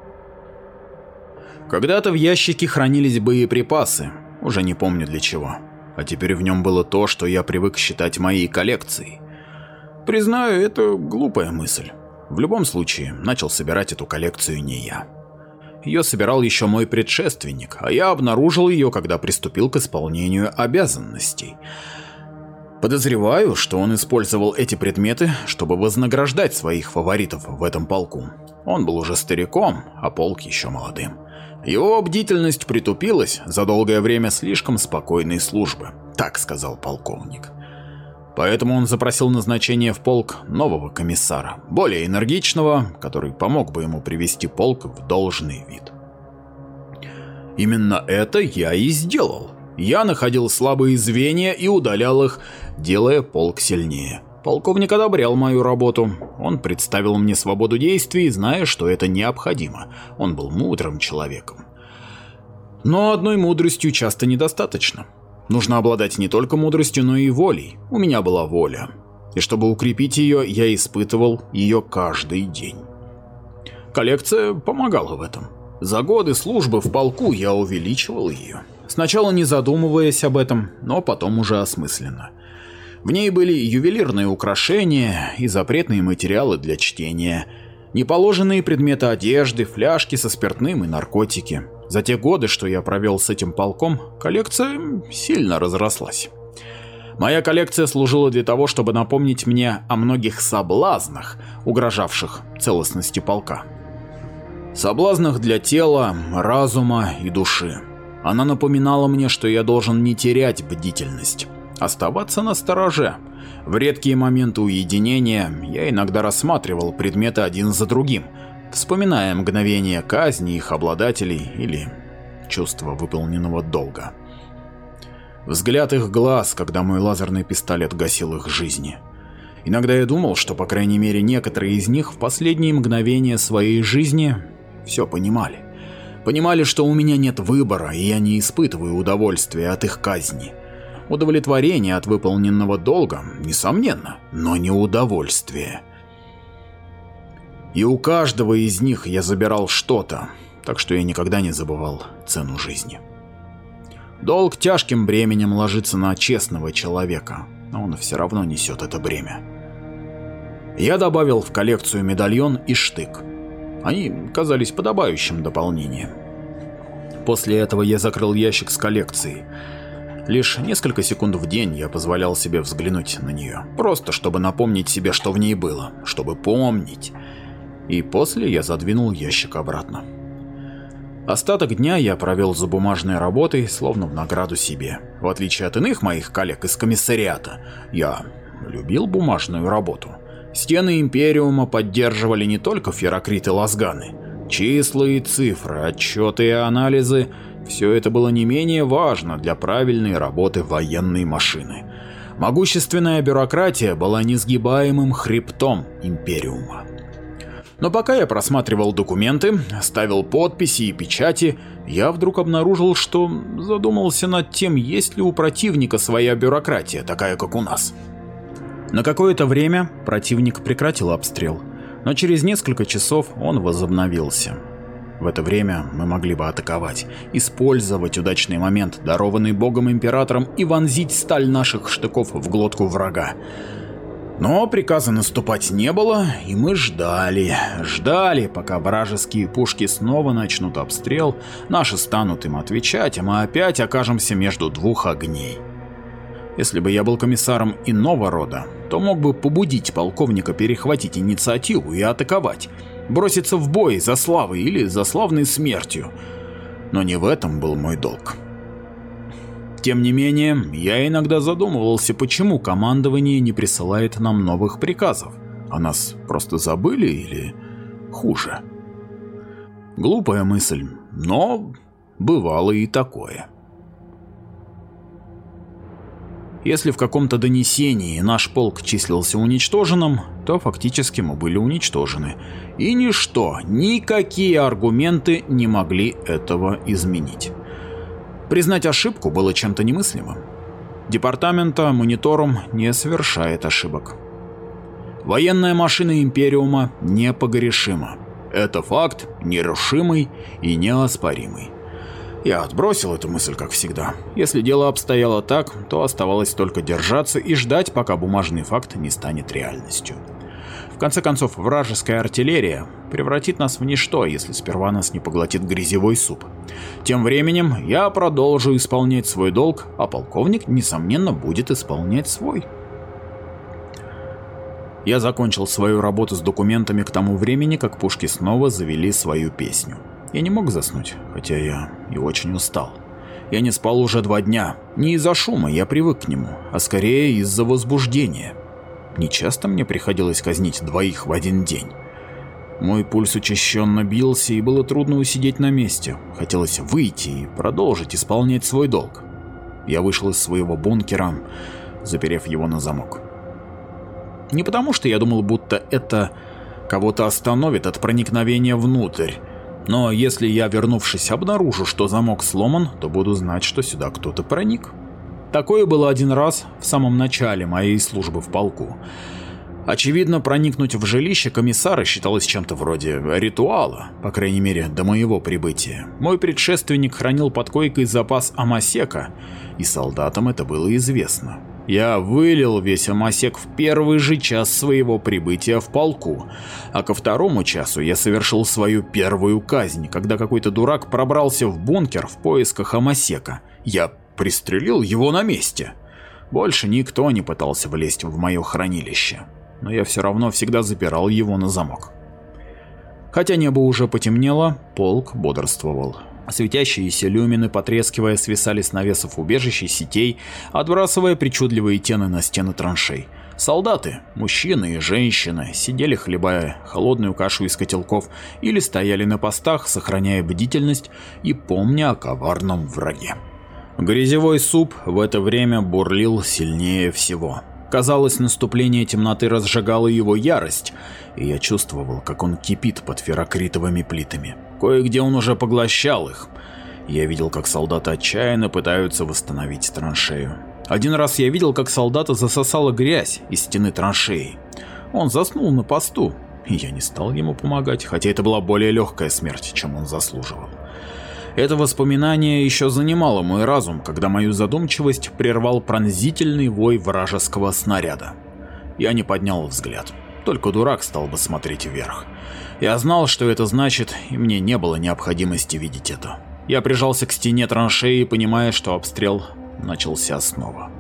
Когда-то в ящике хранились боеприпасы, уже не помню для чего, а теперь в нем было то, что я привык считать моей коллекцией. Признаю, это глупая мысль. В любом случае, начал собирать эту коллекцию не я. Ее собирал еще мой предшественник, а я обнаружил ее, когда приступил к исполнению обязанностей. Подозреваю, что он использовал эти предметы, чтобы вознаграждать своих фаворитов в этом полку. Он был уже стариком, а полк еще молодым. Его бдительность притупилась за долгое время слишком спокойной службы, так сказал полковник. Поэтому он запросил назначение в полк нового комиссара, более энергичного, который помог бы ему привести полк в должный вид. Именно это я и сделал. Я находил слабые звенья и удалял их, делая полк сильнее. Полковник одобрял мою работу. Он представил мне свободу действий, зная, что это необходимо. Он был мудрым человеком. Но одной мудростью часто недостаточно. Нужно обладать не только мудростью, но и волей. У меня была воля. И чтобы укрепить ее, я испытывал ее каждый день. Коллекция помогала в этом. За годы службы в полку я увеличивал ее. Сначала не задумываясь об этом, но потом уже осмысленно. В ней были ювелирные украшения и запретные материалы для чтения, неположенные предметы одежды, фляжки со спиртным и наркотики. За те годы, что я провел с этим полком, коллекция сильно разрослась. Моя коллекция служила для того, чтобы напомнить мне о многих соблазнах, угрожавших целостности полка. Соблазнах для тела, разума и души. Она напоминала мне, что я должен не терять бдительность, оставаться настороже. В редкие моменты уединения я иногда рассматривал предметы один за другим, вспоминая мгновения казни их обладателей или чувство выполненного долга. Взгляд их глаз, когда мой лазерный пистолет гасил их жизни. Иногда я думал, что по крайней мере некоторые из них в последние мгновения своей жизни все понимали. Понимали, что у меня нет выбора, и я не испытываю удовольствия от их казни. Удовлетворение от выполненного долга, несомненно, но не удовольствие. И у каждого из них я забирал что-то, так что я никогда не забывал цену жизни. Долг тяжким бременем ложится на честного человека, но он все равно несет это бремя. Я добавил в коллекцию медальон и штык. Они казались подобающим дополнением. После этого я закрыл ящик с коллекцией. Лишь несколько секунд в день я позволял себе взглянуть на нее, просто чтобы напомнить себе, что в ней было, чтобы помнить. И после я задвинул ящик обратно. Остаток дня я провел за бумажной работой, словно в награду себе. В отличие от иных моих коллег из комиссариата, я любил бумажную работу. Стены Империума поддерживали не только ферокрит и лазганы. Числа и цифры, отчеты и анализы – все это было не менее важно для правильной работы военной машины. Могущественная бюрократия была несгибаемым хребтом Империума. Но пока я просматривал документы, ставил подписи и печати, я вдруг обнаружил, что задумался над тем, есть ли у противника своя бюрократия, такая как у нас. На какое-то время противник прекратил обстрел, но через несколько часов он возобновился. В это время мы могли бы атаковать, использовать удачный момент, дарованный Богом-Императором, и вонзить сталь наших штыков в глотку врага. Но приказа наступать не было, и мы ждали, ждали, пока вражеские пушки снова начнут обстрел, наши станут им отвечать, а мы опять окажемся между двух огней. Если бы я был комиссаром иного рода, то мог бы побудить полковника перехватить инициативу и атаковать, броситься в бой за славой или за славной смертью. Но не в этом был мой долг. Тем не менее, я иногда задумывался, почему командование не присылает нам новых приказов. А нас просто забыли или хуже? Глупая мысль, но бывало и такое. Если в каком-то донесении наш полк числился уничтоженным, то фактически мы были уничтожены. И ничто, никакие аргументы не могли этого изменить. Признать ошибку было чем-то немыслимым. Департамента монитором не совершает ошибок. Военная машина Империума непогрешима. Это факт нерушимый и неоспоримый. Я отбросил эту мысль, как всегда. Если дело обстояло так, то оставалось только держаться и ждать, пока бумажный факт не станет реальностью. В конце концов, вражеская артиллерия превратит нас в ничто, если сперва нас не поглотит грязевой суп. Тем временем я продолжу исполнять свой долг, а полковник, несомненно, будет исполнять свой. Я закончил свою работу с документами к тому времени, как пушки снова завели свою песню. Я не мог заснуть, хотя я и очень устал. Я не спал уже два дня. Не из-за шума, я привык к нему, а скорее из-за возбуждения. Нечасто мне приходилось казнить двоих в один день. Мой пульс учащенно бился, и было трудно усидеть на месте. Хотелось выйти и продолжить исполнять свой долг. Я вышел из своего бункера, заперев его на замок. Не потому, что я думал, будто это кого-то остановит от проникновения внутрь. Но если я, вернувшись, обнаружу, что замок сломан, то буду знать, что сюда кто-то проник. Такое было один раз в самом начале моей службы в полку. Очевидно, проникнуть в жилище комиссара считалось чем-то вроде ритуала, по крайней мере, до моего прибытия. Мой предшественник хранил под койкой запас амасека, и солдатам это было известно. Я вылил весь амасек в первый же час своего прибытия в полку, а ко второму часу я совершил свою первую казнь, когда какой-то дурак пробрался в бункер в поисках амасека. Я пристрелил его на месте. Больше никто не пытался влезть в мое хранилище, но я все равно всегда запирал его на замок. Хотя небо уже потемнело, полк бодрствовал. Светящиеся люмины, потрескивая, свисали с навесов убежищ и сетей, отбрасывая причудливые тени на стены траншей. Солдаты, мужчины и женщины, сидели, хлебая холодную кашу из котелков, или стояли на постах, сохраняя бдительность и помня о коварном враге. Грязевой суп в это время бурлил сильнее всего. Казалось, наступление темноты разжигало его ярость, и я чувствовал, как он кипит под феррокритовыми плитами. Кое-где он уже поглощал их. Я видел, как солдаты отчаянно пытаются восстановить траншею. Один раз я видел, как солдата засосала грязь из стены траншеи. Он заснул на посту, и я не стал ему помогать, хотя это была более легкая смерть, чем он заслуживал. Это воспоминание еще занимало мой разум, когда мою задумчивость прервал пронзительный вой вражеского снаряда. Я не поднял взгляд. Только дурак стал бы смотреть вверх. Я знал, что это значит, и мне не было необходимости видеть это. Я прижался к стене траншеи, понимая, что обстрел начался снова.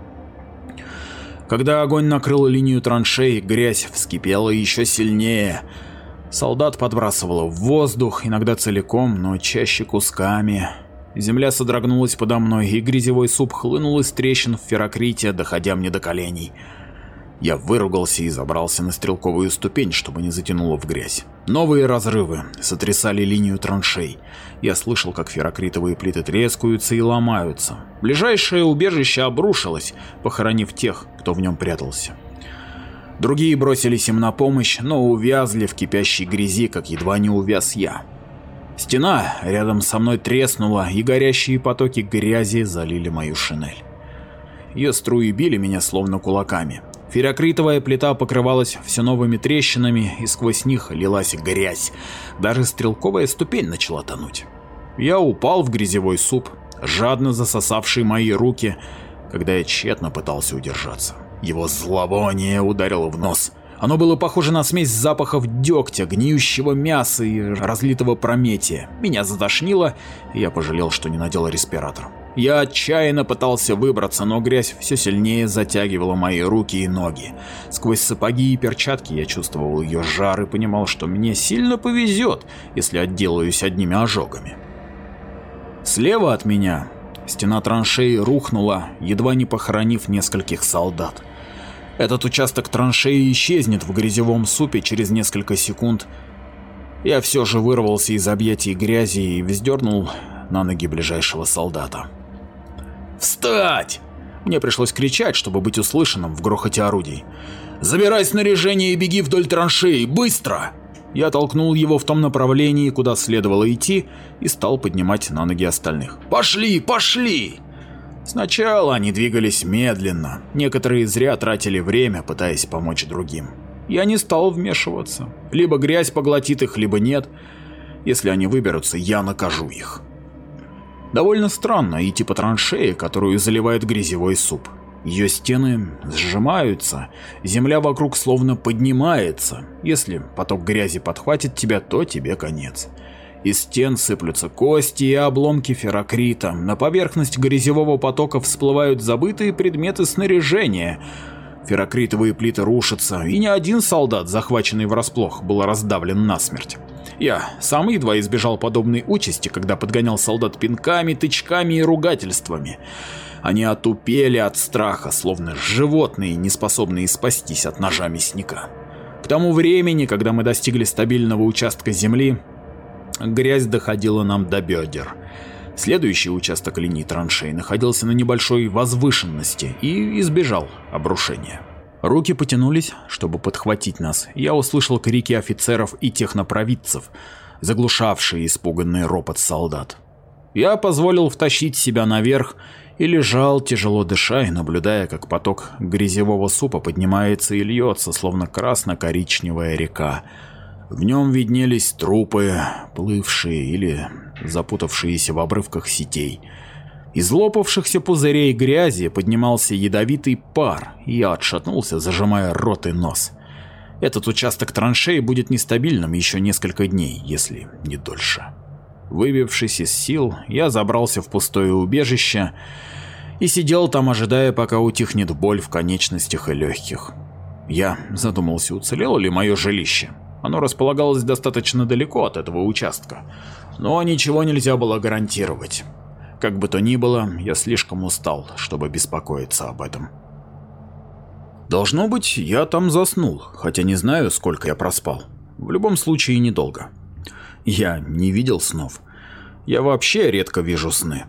Когда огонь накрыл линию траншей, грязь вскипела еще сильнее. Солдат подбрасывало в воздух, иногда целиком, но чаще кусками. Земля содрогнулась подо мной, и грязевой суп хлынул из трещин в феррокрите, доходя мне до коленей. Я выругался и забрался на стрелковую ступень, чтобы не затянуло в грязь. Новые разрывы сотрясали линию траншей. Я слышал, как ферокритовые плиты трескаются и ломаются. Ближайшее убежище обрушилось, похоронив тех, кто в нем прятался. Другие бросились им на помощь, но увязли в кипящей грязи, как едва не увяз я. Стена рядом со мной треснула, и горящие потоки грязи залили мою шинель. Ее струи били меня словно кулаками. Ферокритовая плита покрывалась все новыми трещинами, и сквозь них лилась грязь. Даже стрелковая ступень начала тонуть. Я упал в грязевой суп, жадно засосавший мои руки, когда я тщетно пытался удержаться. Его зловоние ударило в нос. Оно было похоже на смесь запахов дегтя, гниющего мяса и разлитого прометия. Меня затошнило, и я пожалел, что не надел респиратор. Я отчаянно пытался выбраться, но грязь все сильнее затягивала мои руки и ноги. Сквозь сапоги и перчатки я чувствовал ее жар и понимал, что мне сильно повезет, если отделаюсь одними ожогами. Слева от меня стена траншеи рухнула, едва не похоронив нескольких солдат. Этот участок траншеи исчезнет в грязевом супе через несколько секунд. Я все же вырвался из объятий грязи и вздернул на ноги ближайшего солдата. «Встать!» Мне пришлось кричать, чтобы быть услышанным в грохоте орудий. «Забирай снаряжение и беги вдоль траншеи! Быстро!» Я толкнул его в том направлении, куда следовало идти, и стал поднимать на ноги остальных. «Пошли! Пошли!» Сначала они двигались медленно, некоторые зря тратили время, пытаясь помочь другим. Я не стал вмешиваться. Либо грязь поглотит их, либо нет. Если они выберутся, я накажу их. Довольно странно идти по траншее, которую заливает грязевой суп. Ее стены сжимаются, земля вокруг словно поднимается. Если поток грязи подхватит тебя, то тебе конец. Из стен сыплются кости и обломки ферокрита. На поверхность грязевого потока всплывают забытые предметы снаряжения. Ферокритовые плиты рушатся, и ни один солдат, захваченный врасплох, был раздавлен насмерть. Я сам едва избежал подобной участи, когда подгонял солдат пинками, тычками и ругательствами. Они отупели от страха, словно животные, не способные спастись от ножа мясника. К тому времени, когда мы достигли стабильного участка земли, грязь доходила нам до бедер. Следующий участок линии траншей находился на небольшой возвышенности и избежал обрушения. Руки потянулись, чтобы подхватить нас. Я услышал крики офицеров и технопровидцев, заглушавшие испуганный ропот солдат. Я позволил втащить себя наверх и лежал, тяжело дыша и наблюдая, как поток грязевого супа поднимается и льется, словно красно-коричневая река. В нем виднелись трупы, плывшие или запутавшиеся в обрывках сетей. Из лопавшихся пузырей грязи поднимался ядовитый пар, и я отшатнулся, зажимая рот и нос. Этот участок траншеи будет нестабильным еще несколько дней, если не дольше. Выбившись из сил, я забрался в пустое убежище и сидел там, ожидая, пока утихнет боль в конечностях и легких. Я задумался, уцелело ли мое жилище. Оно располагалось достаточно далеко от этого участка, но ничего нельзя было гарантировать. Как бы то ни было, я слишком устал, чтобы беспокоиться об этом. Должно быть, я там заснул, хотя не знаю, сколько я проспал. В любом случае, недолго. Я не видел снов. Я вообще редко вижу сны.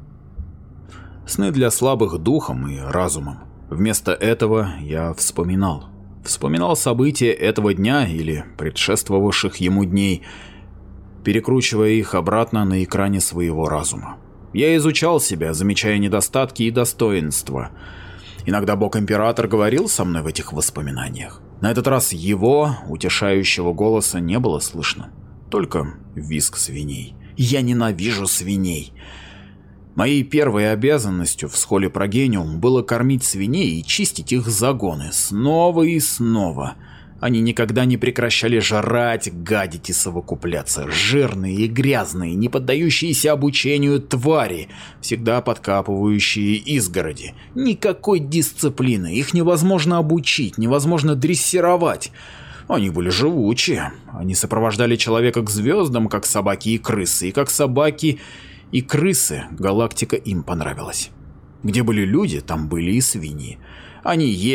Сны для слабых духом и разумом. Вместо этого я вспоминал. Вспоминал события этого дня или предшествовавших ему дней, перекручивая их обратно на экране своего разума. Я изучал себя, замечая недостатки и достоинства. Иногда Бог-Император говорил со мной в этих воспоминаниях. На этот раз его утешающего голоса не было слышно, только визг свиней. Я ненавижу свиней. Моей первой обязанностью в Схоле Прогениум было кормить свиней и чистить их загоны снова и снова. Они никогда не прекращали жрать, гадить и совокупляться. Жирные и грязные, не поддающиеся обучению твари, всегда подкапывающие изгороди. Никакой дисциплины, их невозможно обучить, невозможно дрессировать. Они были живучие. Они сопровождали человека к звездам, как собаки и крысы, и как собаки и крысы галактика им понравилась. Где были люди, там были и свиньи. Они ели,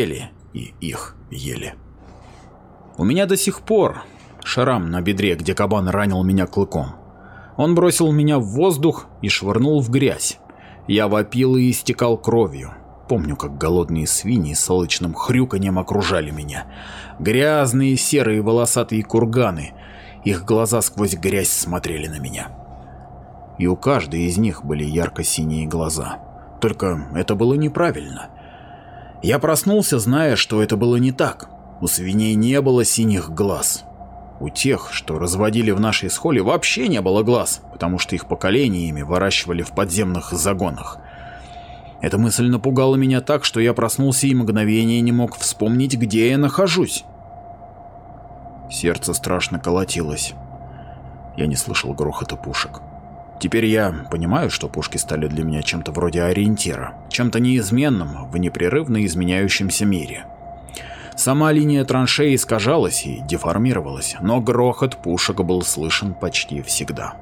и их ели. У меня до сих пор шрам на бедре, где кабан ранил меня клыком. Он бросил меня в воздух и швырнул в грязь. Я вопил и истекал кровью. Помню, как голодные свиньи с алчным хрюканьем окружали меня. Грязные серые волосатые курганы. Их глаза сквозь грязь смотрели на меня. И у каждой из них были ярко-синие глаза. Только это было неправильно. Я проснулся, зная, что это было не так. У свиней не было синих глаз. У тех, что разводили в нашей схоле, вообще не было глаз, потому что их поколениями выращивали в подземных загонах. Эта мысль напугала меня так, что я проснулся и мгновение не мог вспомнить, где я нахожусь. Сердце страшно колотилось. Я не слышал грохота пушек. Теперь я понимаю, что пушки стали для меня чем-то вроде ориентира, чем-то неизменным в непрерывно изменяющемся мире. Сама линия траншеи искажалась и деформировалась, но грохот пушек был слышен почти всегда.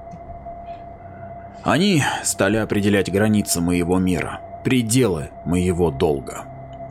Они стали определять границы моего мира, пределы моего долга.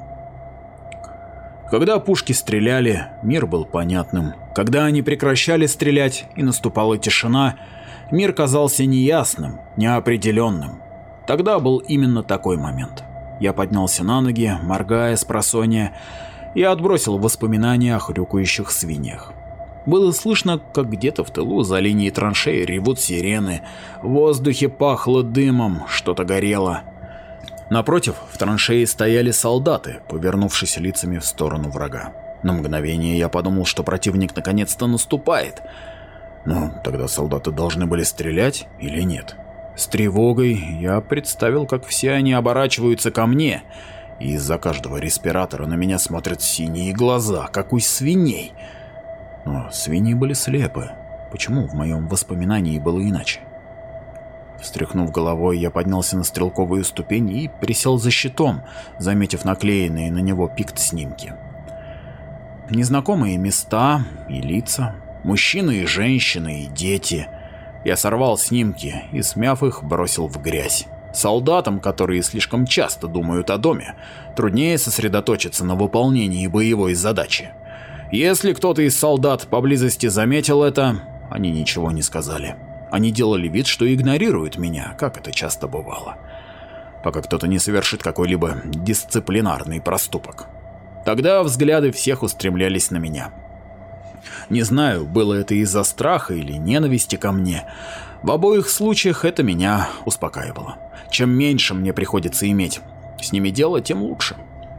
Когда пушки стреляли, мир был понятным. Когда они прекращали стрелять и наступала тишина, мир казался неясным, неопределенным. Тогда был именно такой момент. Я поднялся на ноги, моргая спросонья, и отбросил воспоминания о хрюкающих свиньях. Было слышно, как где-то в тылу за линией траншеи ревут сирены, в воздухе пахло дымом, что-то горело. Напротив, в траншеи стояли солдаты, повернувшись лицами в сторону врага. На мгновение я подумал, что противник наконец-то наступает. Но тогда солдаты должны были стрелять или нет? С тревогой я представил, как все они оборачиваются ко мне, и из-за каждого респиратора на меня смотрят синие глаза, как у свиней. Но свиньи были слепы. Почему в моем воспоминании было иначе? Встряхнув головой, я поднялся на стрелковую ступень и присел за щитом, заметив наклеенные на него пикт-снимки. Незнакомые места и лица, мужчины и женщины, и дети. Я сорвал снимки и, смяв их, бросил в грязь. Солдатам, которые слишком часто думают о доме, труднее сосредоточиться на выполнении боевой задачи. Если кто-то из солдат поблизости заметил это, они ничего не сказали. Они делали вид, что игнорируют меня, как это часто бывало, пока кто-то не совершит какой-либо дисциплинарный проступок. Тогда взгляды всех устремлялись на меня. Не знаю, было это из-за страха или ненависти ко мне. В обоих случаях это меня успокаивало. Чем меньше мне приходится иметь с ними дело, тем лучше.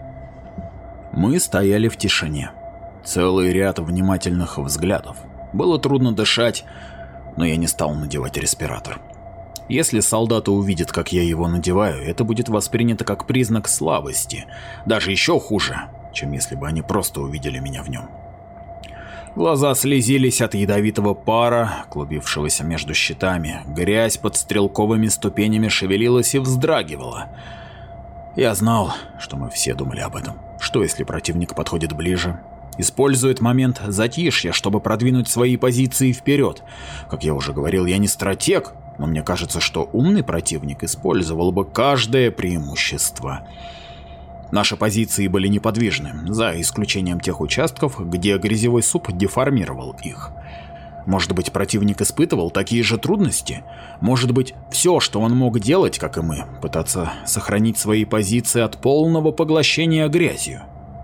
Мы стояли в тишине. Целый ряд внимательных взглядов. Было трудно дышать, но я не стал надевать респиратор. Если солдаты увидят, как я его надеваю, это будет воспринято как признак слабости. Даже еще хуже, чем если бы они просто увидели меня в нем. Глаза слезились от ядовитого пара, клубившегося между щитами. Грязь под стрелковыми ступенями шевелилась и вздрагивала. Я знал, что мы все думали об этом. Что если противник подходит ближе? Использует момент затишья, чтобы продвинуть свои позиции вперед. Как я уже говорил, я не стратег, но мне кажется, что умный противник использовал бы каждое преимущество. Наши позиции были неподвижны, за исключением тех участков, где грязевой суп деформировал их. Может быть, противник испытывал такие же трудности? Может быть, все, что он мог делать, как и мы, пытаться сохранить свои позиции от полного поглощения грязью?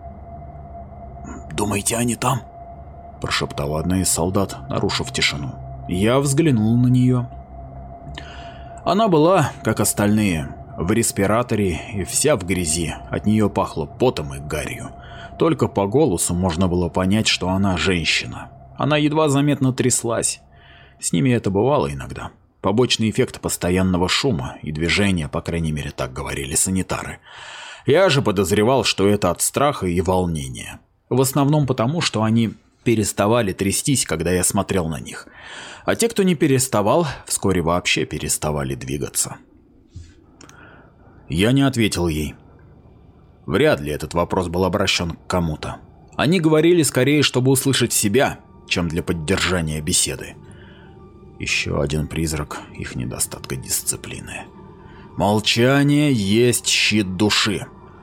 «Думаете, они там?» – прошептала одна из солдат, нарушив тишину. Я взглянул на нее. Она была, как остальные, в респираторе и вся в грязи, от нее пахло потом и гарью. Только по голосу можно было понять, что она женщина. Она едва заметно тряслась. С ними это бывало иногда. Побочный эффект постоянного шума и движения, по крайней мере, так говорили санитары. Я же подозревал, что это от страха и волнения. В основном потому, что они переставали трястись, когда я смотрел на них. А те, кто не переставал, вскоре вообще переставали двигаться. Я не ответил ей. Вряд ли этот вопрос был обращен к кому-то. Они говорили скорее, чтобы услышать себя, чем для поддержания беседы. Еще один призрак их недостатка дисциплины. Молчание есть щит души.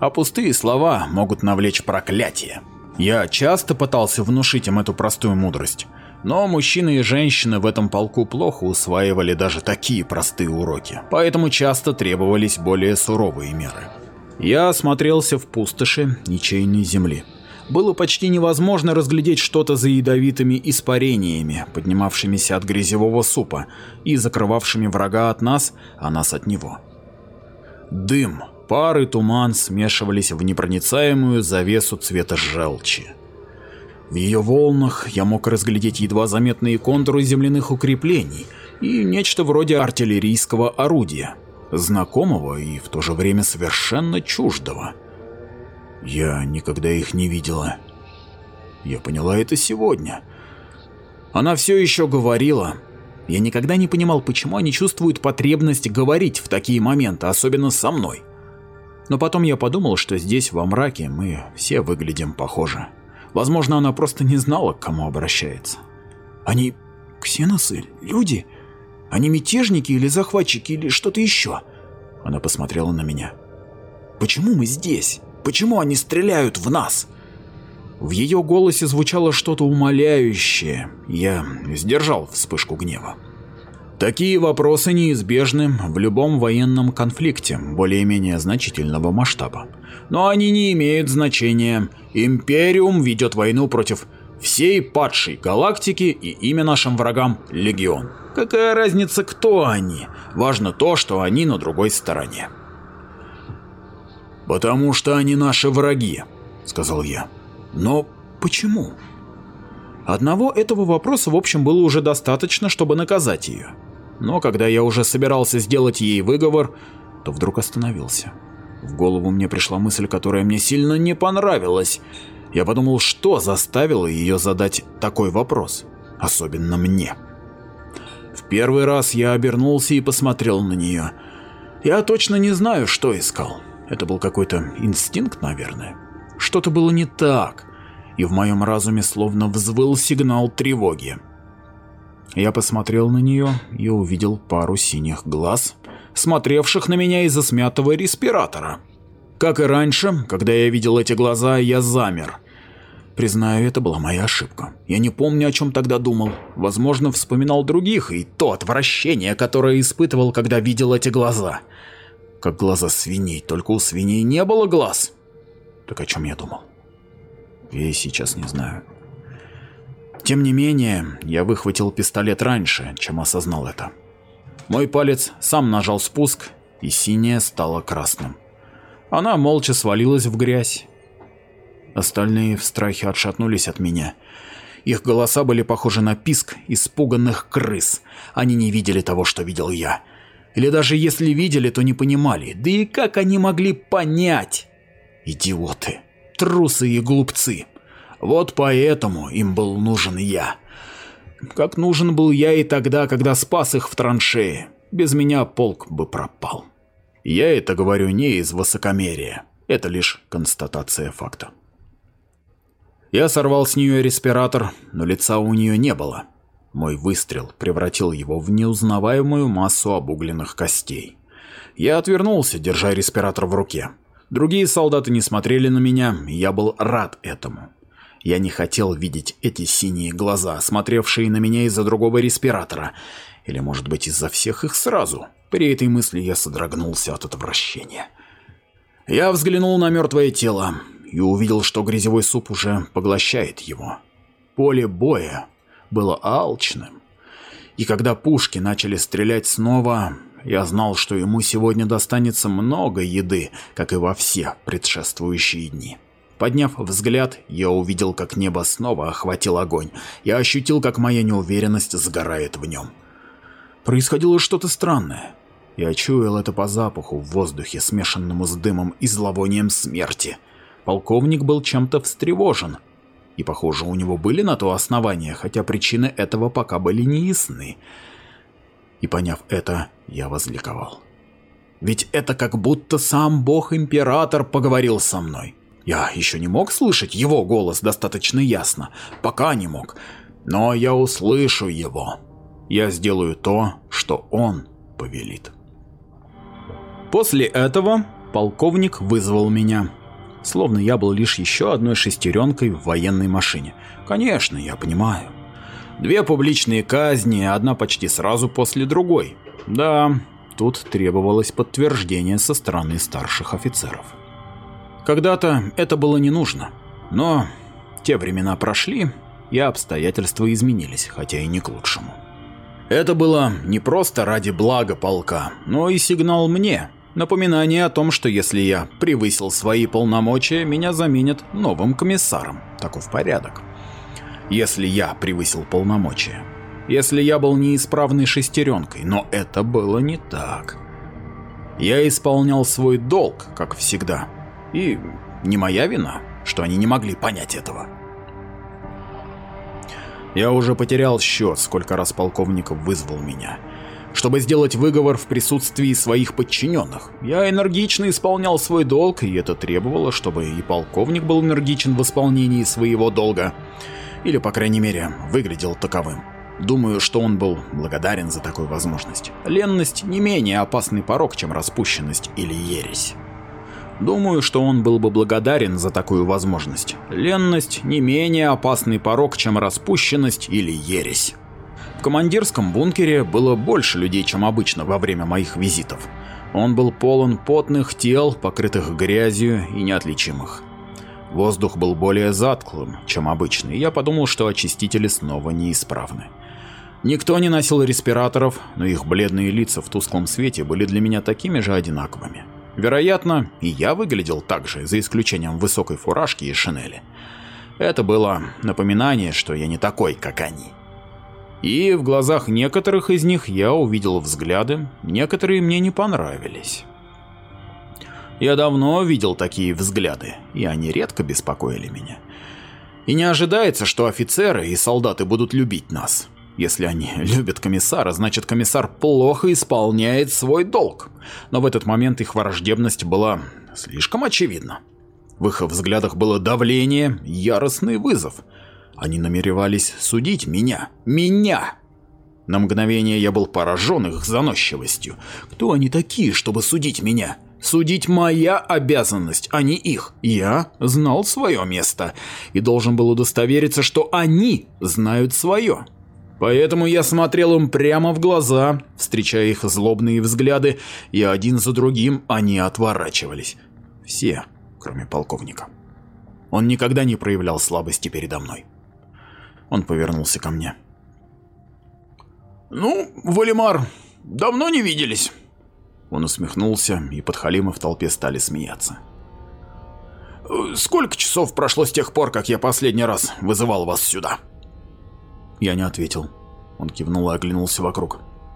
а пустые слова могут навлечь проклятие. Я часто пытался внушить им эту простую мудрость, но мужчины и женщины в этом полку плохо усваивали даже такие простые уроки, поэтому часто требовались более суровые меры. Я осмотрелся в пустоши ничейной земли. Было почти невозможно разглядеть что-то за ядовитыми испарениями, поднимавшимися от грязевого супа и закрывавшими врага от нас, а нас от него. Дым, пар и туман смешивались в непроницаемую завесу цвета желчи. В ее волнах я мог разглядеть едва заметные контуры земляных укреплений и нечто вроде артиллерийского орудия, знакомого и в то же время совершенно чуждого. Я никогда их не видела. Я поняла это сегодня. Она все еще говорила. Я никогда не понимал, почему они чувствуют потребность говорить в такие моменты, особенно со мной. Но потом я подумал, что здесь, во мраке, мы все выглядим похоже. Возможно, она просто не знала, к кому обращается. Они ксеносы? Люди? Они мятежники или захватчики или что-то еще? Она посмотрела на меня. Почему мы здесь? Почему они стреляют в нас? В ее голосе звучало что-то умоляющее. Я сдержал вспышку гнева. Такие вопросы неизбежны в любом военном конфликте более-менее значительного масштаба. Но они не имеют значения. Империум ведет войну против всей падшей галактики, и имя нашим врагам — Легион. Какая разница, кто они? Важно то, что они на другой стороне. «Потому что они наши враги», — сказал я. «Но почему?» Одного этого вопроса, в общем, было уже достаточно, чтобы наказать ее. Но когда я уже собирался сделать ей выговор, то вдруг остановился. В голову мне пришла мысль, которая мне сильно не понравилась. Я подумал, что заставило ее задать такой вопрос, особенно мне. В первый раз я обернулся и посмотрел на нее. Я точно не знаю, что искал. Это был какой-то инстинкт, наверное. Что-то было не так, и в моем разуме словно взвыл сигнал тревоги. Я посмотрел на нее и увидел пару синих глаз, смотревших на меня из-за смятого респиратора. Как и раньше, когда я видел эти глаза, я замер. Признаю, это была моя ошибка. Я не помню, о чем тогда думал. Возможно, вспоминал других и то отвращение, которое испытывал, когда видел эти глаза. Как глаза свиней, только у свиней не было глаз. Так о чем я думал? Я и сейчас не знаю. Тем не менее, я выхватил пистолет раньше, чем осознал это. Мой палец сам нажал спуск, и синее стало красным. Она молча свалилась в грязь. Остальные в страхе отшатнулись от меня. Их голоса были похожи на писк испуганных крыс. Они не видели того, что видел я. Или даже если видели, то не понимали. Да и как они могли понять? Идиоты, трусы и глупцы. Вот поэтому им был нужен я. Как нужен был я и тогда, когда спас их в траншее. Без меня полк бы пропал. Я это говорю не из высокомерия. Это лишь констатация факта. Я сорвал с нее респиратор, но лица у нее не было. Мой выстрел превратил его в неузнаваемую массу обугленных костей. Я отвернулся, держа респиратор в руке. Другие солдаты не смотрели на меня, и я был рад этому. Я не хотел видеть эти синие глаза, смотревшие на меня из-за другого респиратора. Или, может быть, из-за всех их сразу. При этой мысли я содрогнулся от отвращения. Я взглянул на мертвое тело и увидел, что грязевой суп уже поглощает его. Поле боя было алчным. И когда пушки начали стрелять снова, я знал, что ему сегодня достанется много еды, как и во все предшествующие дни. Подняв взгляд, я увидел, как небо снова охватил огонь. Я ощутил, как моя неуверенность сгорает в нем. Происходило что-то странное. Я чуял это по запаху в воздухе, смешанному с дымом и зловонием смерти. Полковник был чем-то встревожен. И, похоже, у него были на то основания, хотя причины этого пока были неясны. И, поняв это, я возликовал. Ведь это как будто сам бог-император поговорил со мной. Я еще не мог слышать его голос достаточно ясно, пока не мог. Но я услышу его. Я сделаю то, что он повелит. После этого Полковник вызвал меня, словно я был лишь еще одной шестеренкой в военной машине. Конечно, я понимаю. Две публичные казни, одна почти сразу после другой. Да, тут требовалось подтверждение со стороны старших офицеров. Когда-то это было не нужно, но те времена прошли, и обстоятельства изменились, хотя и не к лучшему. Это было не просто ради блага полка, но и сигнал мне, напоминание о том, что если я превысил свои полномочия, меня заменят новым комиссаром. Таков порядок. Если я превысил полномочия. Если я был неисправной шестеренкой, но это было не так. Я исполнял свой долг, как всегда. И не моя вина, что они не могли понять этого. Я уже потерял счет, сколько раз полковник вызвал меня, чтобы сделать выговор в присутствии своих подчиненных. Я энергично исполнял свой долг, и это требовало, чтобы и полковник был энергичен в исполнении своего долга. Или, по крайней мере, выглядел таковым. Думаю, что он был благодарен за такую возможность. Ленность не менее опасный порок, чем распущенность или ересь. Думаю, что он был бы благодарен за такую возможность. Ленность не менее опасный порок, чем распущенность или ересь. В командирском бункере было больше людей, чем обычно во время моих визитов. Он был полон потных тел, покрытых грязью и неотличимых. Воздух был более затхлым, чем обычно, и я подумал, что очистители снова неисправны. Никто не носил респираторов, но их бледные лица в тусклом свете были для меня такими же одинаковыми. Вероятно, и я выглядел так же, за исключением высокой фуражки и шинели. Это было напоминание, что я не такой, как они. И в глазах некоторых из них я увидел взгляды, некоторые мне не понравились. Я давно видел такие взгляды, и они редко беспокоили меня. И не ожидается, что офицеры и солдаты будут любить нас. Если они любят комиссара, значит комиссар плохо исполняет свой долг. Но в этот момент их враждебность была слишком очевидна. В их взглядах было давление, яростный вызов. Они намеревались судить меня. Меня! На мгновение я был поражен их заносчивостью. Кто они такие, чтобы судить меня? Судить моя обязанность, а не их. Я знал свое место и должен был удостовериться, что они знают свое. Поэтому я смотрел им прямо в глаза, встречая их злобные взгляды, и один за другим они отворачивались. Все, кроме полковника. Он никогда не проявлял слабости передо мной. Он повернулся ко мне. «Ну, Валимар, давно не виделись». Он усмехнулся, и подхалимы в толпе стали смеяться. «Сколько часов прошло с тех пор, как я последний раз вызывал вас сюда?» Я не ответил. Он кивнул и оглянулся вокруг.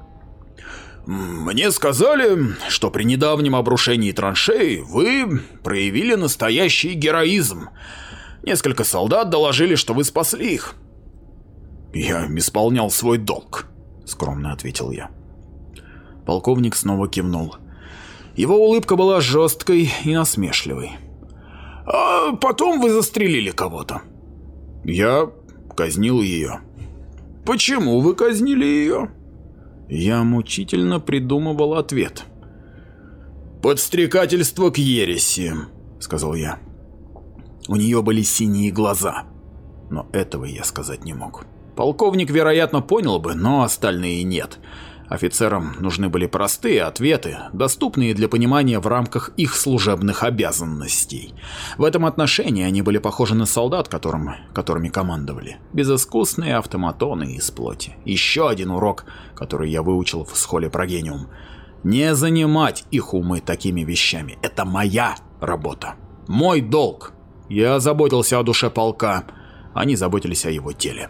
«Мне сказали, что при недавнем обрушении траншеи вы проявили настоящий героизм. Несколько солдат доложили, что вы спасли их». «Я исполнял свой долг», — скромно ответил я. Полковник снова кивнул. Его улыбка была жесткой и насмешливой. «А потом вы застрелили кого-то». «Я казнил ее». «Почему вы казнили ее?» Я мучительно придумывал ответ. «Подстрекательство к ереси», — сказал я. У нее были синие глаза, но этого я сказать не мог. Полковник, вероятно, понял бы, но остальные нет. Офицерам нужны были простые ответы, доступные для понимания в рамках их служебных обязанностей. В этом отношении они были похожи на солдат, которым, которыми командовали. Безыскусные автоматоны из плоти. Еще один урок, который я выучил в схоле Прогениум. Не занимать их умы такими вещами. Это моя работа. Мой долг. Я заботился о душе полка. Они заботились о его теле.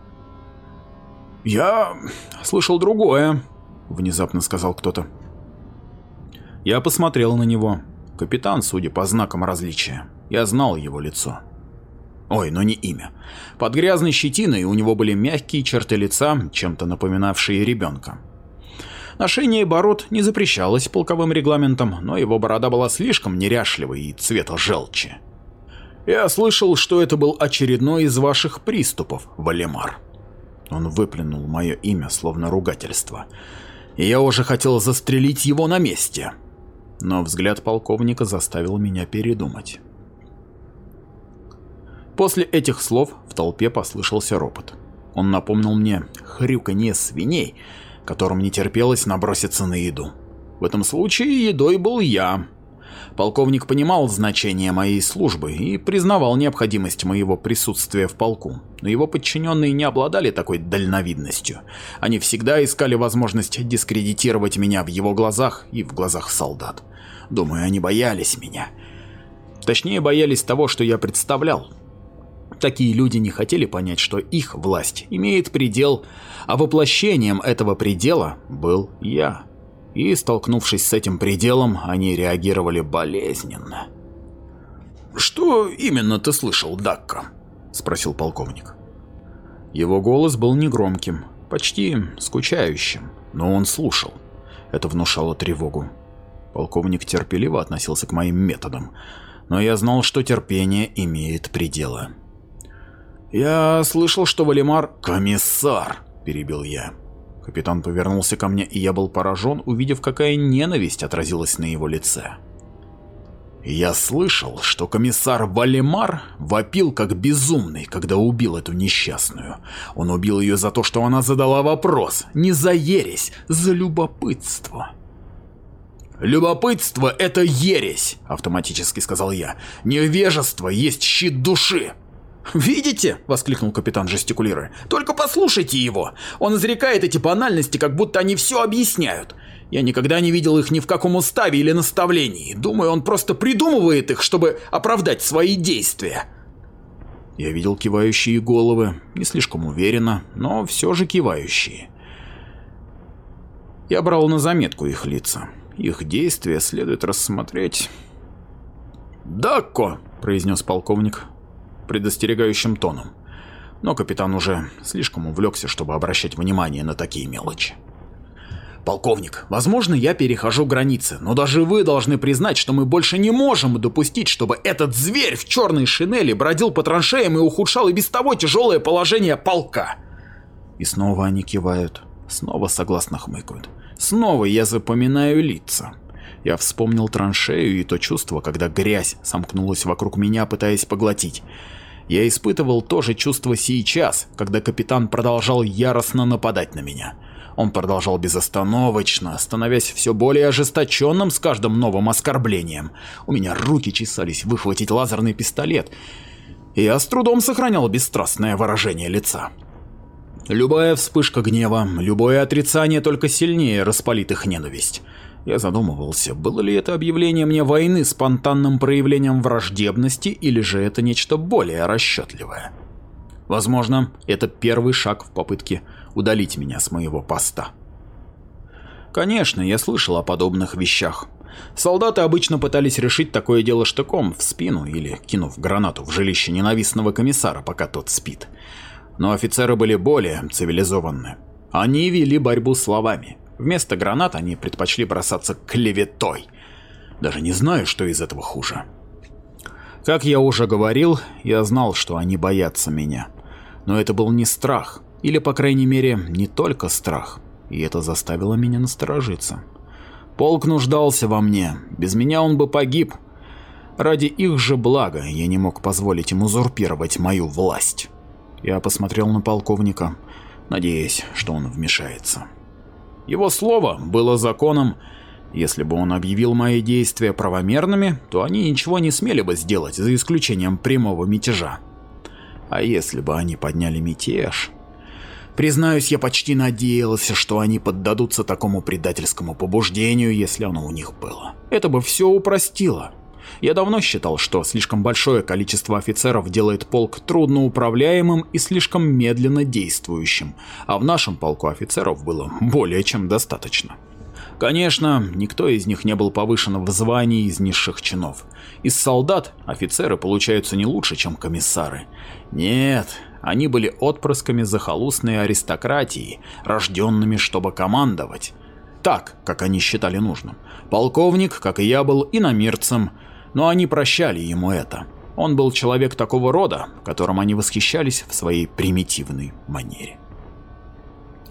«Я слышал другое», — внезапно сказал кто-то. Я посмотрел на него. Капитан, судя по знакам различия. Я знал его лицо. Ой, но не имя. Под грязной щетиной у него были мягкие черты лица, чем-то напоминавшие ребенка. Ношение бород не запрещалось полковым регламентом, но его борода была слишком неряшливой и цвета желчи. «Я слышал, что это был очередной из ваших приступов, Валимар». Он выплюнул мое имя, словно ругательство. И я уже хотел застрелить его на месте. но взгляд полковника заставил меня передумать. После этих слов в толпе послышался ропот. Он напомнил мне хрюканье свиней, которым не терпелось наброситься на еду. В этом случае едой был я. Полковник понимал значение моей службы и признавал необходимость моего присутствия в полку, но его подчиненные не обладали такой дальновидностью. Они всегда искали возможность дискредитировать меня в его глазах и в глазах солдат. Думаю, они боялись меня. Точнее, боялись того, что я представлял. Такие люди не хотели понять, что их власть имеет предел, а воплощением этого предела был я. И, столкнувшись с этим пределом, они реагировали болезненно. «Что именно ты слышал, Дакко?» – спросил полковник. Его голос был негромким, почти скучающим, но он слушал. Это внушало тревогу. Полковник терпеливо относился к моим методам, но я знал, что терпение имеет пределы. «Я слышал, что Валимар...» «Комиссар!» – перебил я. Капитан повернулся ко мне, и я был поражен, увидев, какая ненависть отразилась на его лице. «Я слышал, что комиссар Валимар вопил как безумный, когда убил эту несчастную. Он убил ее за то, что она задала вопрос, не за ересь, за любопытство». «Любопытство – это ересь!» – автоматически сказал я. «Невежество есть щит души!» «Видите?» – воскликнул капитан, жестикулируя. «Только послушайте его! Он изрекает эти банальности, как будто они все объясняют. Я никогда не видел их ни в каком уставе или наставлении. Думаю, он просто придумывает их, чтобы оправдать свои действия». Я видел кивающие головы, не слишком уверенно, но все же кивающие. Я брал на заметку их лица. Их действия следует рассмотреть. «Дакко!» – произнес полковник предостерегающим тоном, но капитан уже слишком увлекся, чтобы обращать внимание на такие мелочи. «Полковник, возможно, я перехожу границы, но даже вы должны признать, что мы больше не можем допустить, чтобы этот зверь в черной шинели бродил по траншеям и ухудшал и без того тяжелое положение полка». И снова они кивают, снова согласно хмыкают. Снова я запоминаю лица. Я вспомнил траншею и то чувство, когда грязь сомкнулась вокруг меня, пытаясь поглотить. Я испытывал то же чувство сейчас, когда капитан продолжал яростно нападать на меня. Он продолжал безостановочно, становясь все более ожесточенным с каждым новым оскорблением. У меня руки чесались выхватить лазерный пистолет, и я с трудом сохранял бесстрастное выражение лица. Любая вспышка гнева, любое отрицание только сильнее распалит их ненависть. Я задумывался, было ли это объявление мне войны спонтанным проявлением враждебности, или же это нечто более расчетливое. Возможно, это первый шаг в попытке удалить меня с моего поста. Конечно, я слышал о подобных вещах. Солдаты обычно пытались решить такое дело штыком в спину или кинув гранату в жилище ненавистного комиссара, пока тот спит. Но офицеры были более цивилизованны. Они вели борьбу словами. Вместо гранат они предпочли бросаться клеветой. Даже не знаю, что из этого хуже. Как я уже говорил, я знал, что они боятся меня. Но это был не страх, или, по крайней мере, не только страх. И это заставило меня насторожиться. Полк нуждался во мне, без меня он бы погиб. Ради их же блага я не мог позволить им узурпировать мою власть. Я посмотрел на полковника, надеясь, что он вмешается. Его слово было законом. Если бы он объявил мои действия правомерными, то они ничего не смели бы сделать, за исключением прямого мятежа. А если бы они подняли мятеж... Признаюсь, я почти надеялся, что они поддадутся такому предательскому побуждению, если оно у них было. Это бы все упростило. Я давно считал, что слишком большое количество офицеров делает полк трудноуправляемым и слишком медленно действующим, а в нашем полку офицеров было более чем достаточно. Конечно, никто из них не был повышен в звании из низших чинов. Из солдат офицеры получаются не лучше, чем комиссары. Нет, они были отпрысками захолустной аристократии, рожденными, чтобы командовать. Так, как они считали нужным. Полковник, как и я, был иномирцем, но они прощали ему это. Он был человек такого рода, которым они восхищались в своей примитивной манере.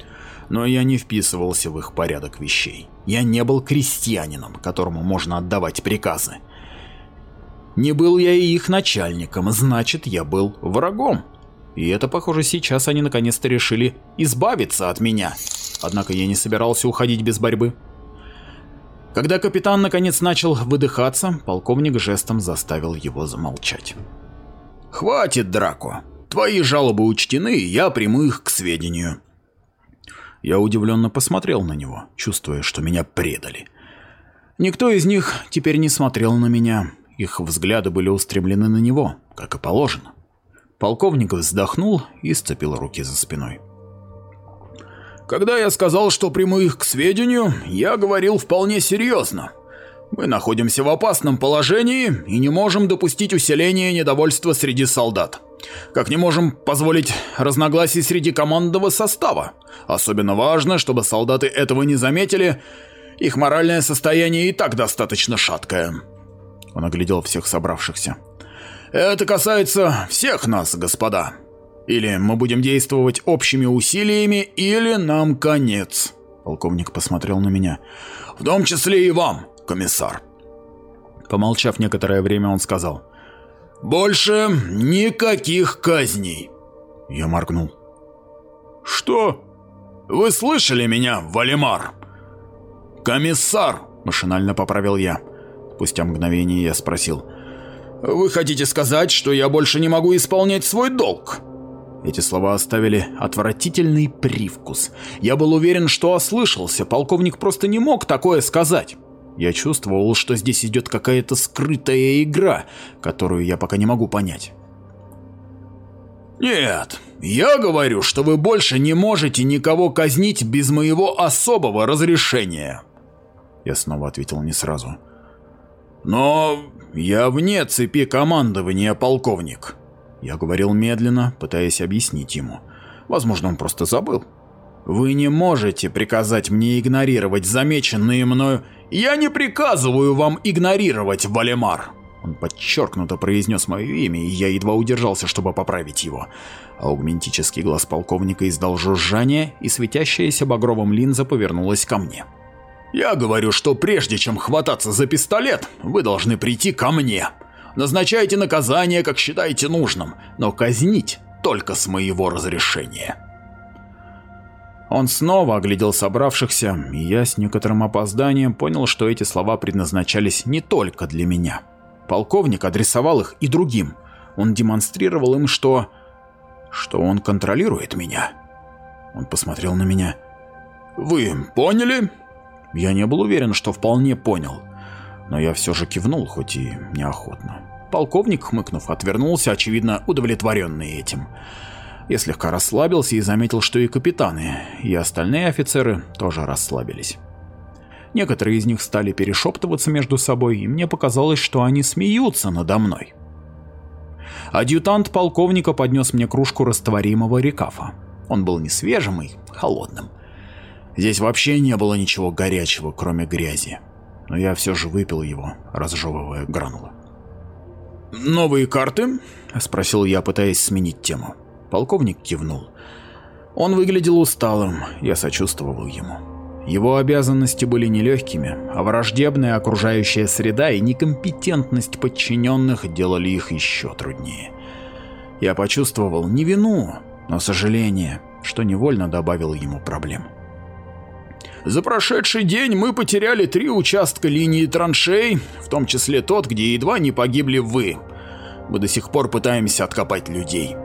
Но я не вписывался в их порядок вещей. Я не был крестьянином, которому можно отдавать приказы. Не был я и их начальником, значит, я был врагом. И это, похоже, сейчас они наконец-то решили избавиться от меня. Однако я не собирался уходить без борьбы. Когда капитан наконец начал выдыхаться, полковник жестом заставил его замолчать. «Хватит, Драко. Твои жалобы учтены, и я приму их к сведению». Я удивленно посмотрел на него, чувствуя, что меня предали. Никто из них теперь не смотрел на меня, их взгляды были устремлены на него, как и положено. Полковник вздохнул и сцепил руки за спиной. «Когда я сказал, что приму их к сведению, я говорил вполне серьезно. Мы находимся в опасном положении и не можем допустить усиления недовольства среди солдат. Как не можем позволить разногласий среди командного состава. Особенно важно, чтобы солдаты этого не заметили, их моральное состояние и так достаточно шаткое». Он оглядел всех собравшихся. «Это касается всех нас, господа. Или мы будем действовать общими усилиями, или нам конец». Полковник посмотрел на меня. «В том числе и вам, комиссар». Помолчав некоторое время, он сказал: «Больше никаких казней». Я моргнул. «Что? Вы слышали меня, Валимар?» «Комиссар», — машинально поправил я. Спустя мгновение я спросил: «Вы хотите сказать, что я больше не могу исполнять свой долг?» Эти слова оставили отвратительный привкус. Я был уверен, что ослышался, полковник просто не мог такое сказать. Я чувствовал, что здесь идет какая-то скрытая игра, которую я пока не могу понять. «Нет, я говорю, что вы больше не можете никого казнить без моего особого разрешения». Я снова ответил не сразу. «Но я вне цепи командования, полковник». Я говорил медленно, пытаясь объяснить ему. Возможно, он просто забыл. «Вы не можете приказать мне игнорировать замеченные мною...» «Я не приказываю вам игнорировать, Валимар!» Он подчеркнуто произнес мое имя, и я едва удержался, чтобы поправить его. Аугментический глаз полковника издал жужжание, и светящаяся багровым линза повернулась ко мне. «Я говорю, что прежде чем хвататься за пистолет, вы должны прийти ко мне. Назначайте наказание, как считаете нужным, но казнить только с моего разрешения». Он снова оглядел собравшихся, и я с некоторым опозданием понял, что эти слова предназначались не только для меня. Полковник адресовал их и другим. Он демонстрировал им, что... что он контролирует меня. Он посмотрел на меня. «Вы поняли?» Я не был уверен, что вполне понял, но я все же кивнул, хоть и неохотно. Полковник, хмыкнув, отвернулся, очевидно удовлетворенный этим. Я слегка расслабился и заметил, что и капитаны, и остальные офицеры тоже расслабились. Некоторые из них стали перешептываться между собой, и мне показалось, что они смеются надо мной. Адъютант полковника поднес мне кружку растворимого рекафа. Он был не свежим и холодным. Здесь вообще не было ничего горячего, кроме грязи, но я все же выпил его, разжевывая гранулы. «Новые карты?» – спросил я, пытаясь сменить тему. Полковник кивнул. Он выглядел усталым, я сочувствовал ему. Его обязанности были нелегкими, а враждебная окружающая среда и некомпетентность подчиненных делали их еще труднее. Я почувствовал не вину, но сожаление, что невольно добавил ему проблем. «За прошедший день мы потеряли три участка линии траншей, в том числе тот, где едва не погибли вы. Мы до сих пор пытаемся откопать людей».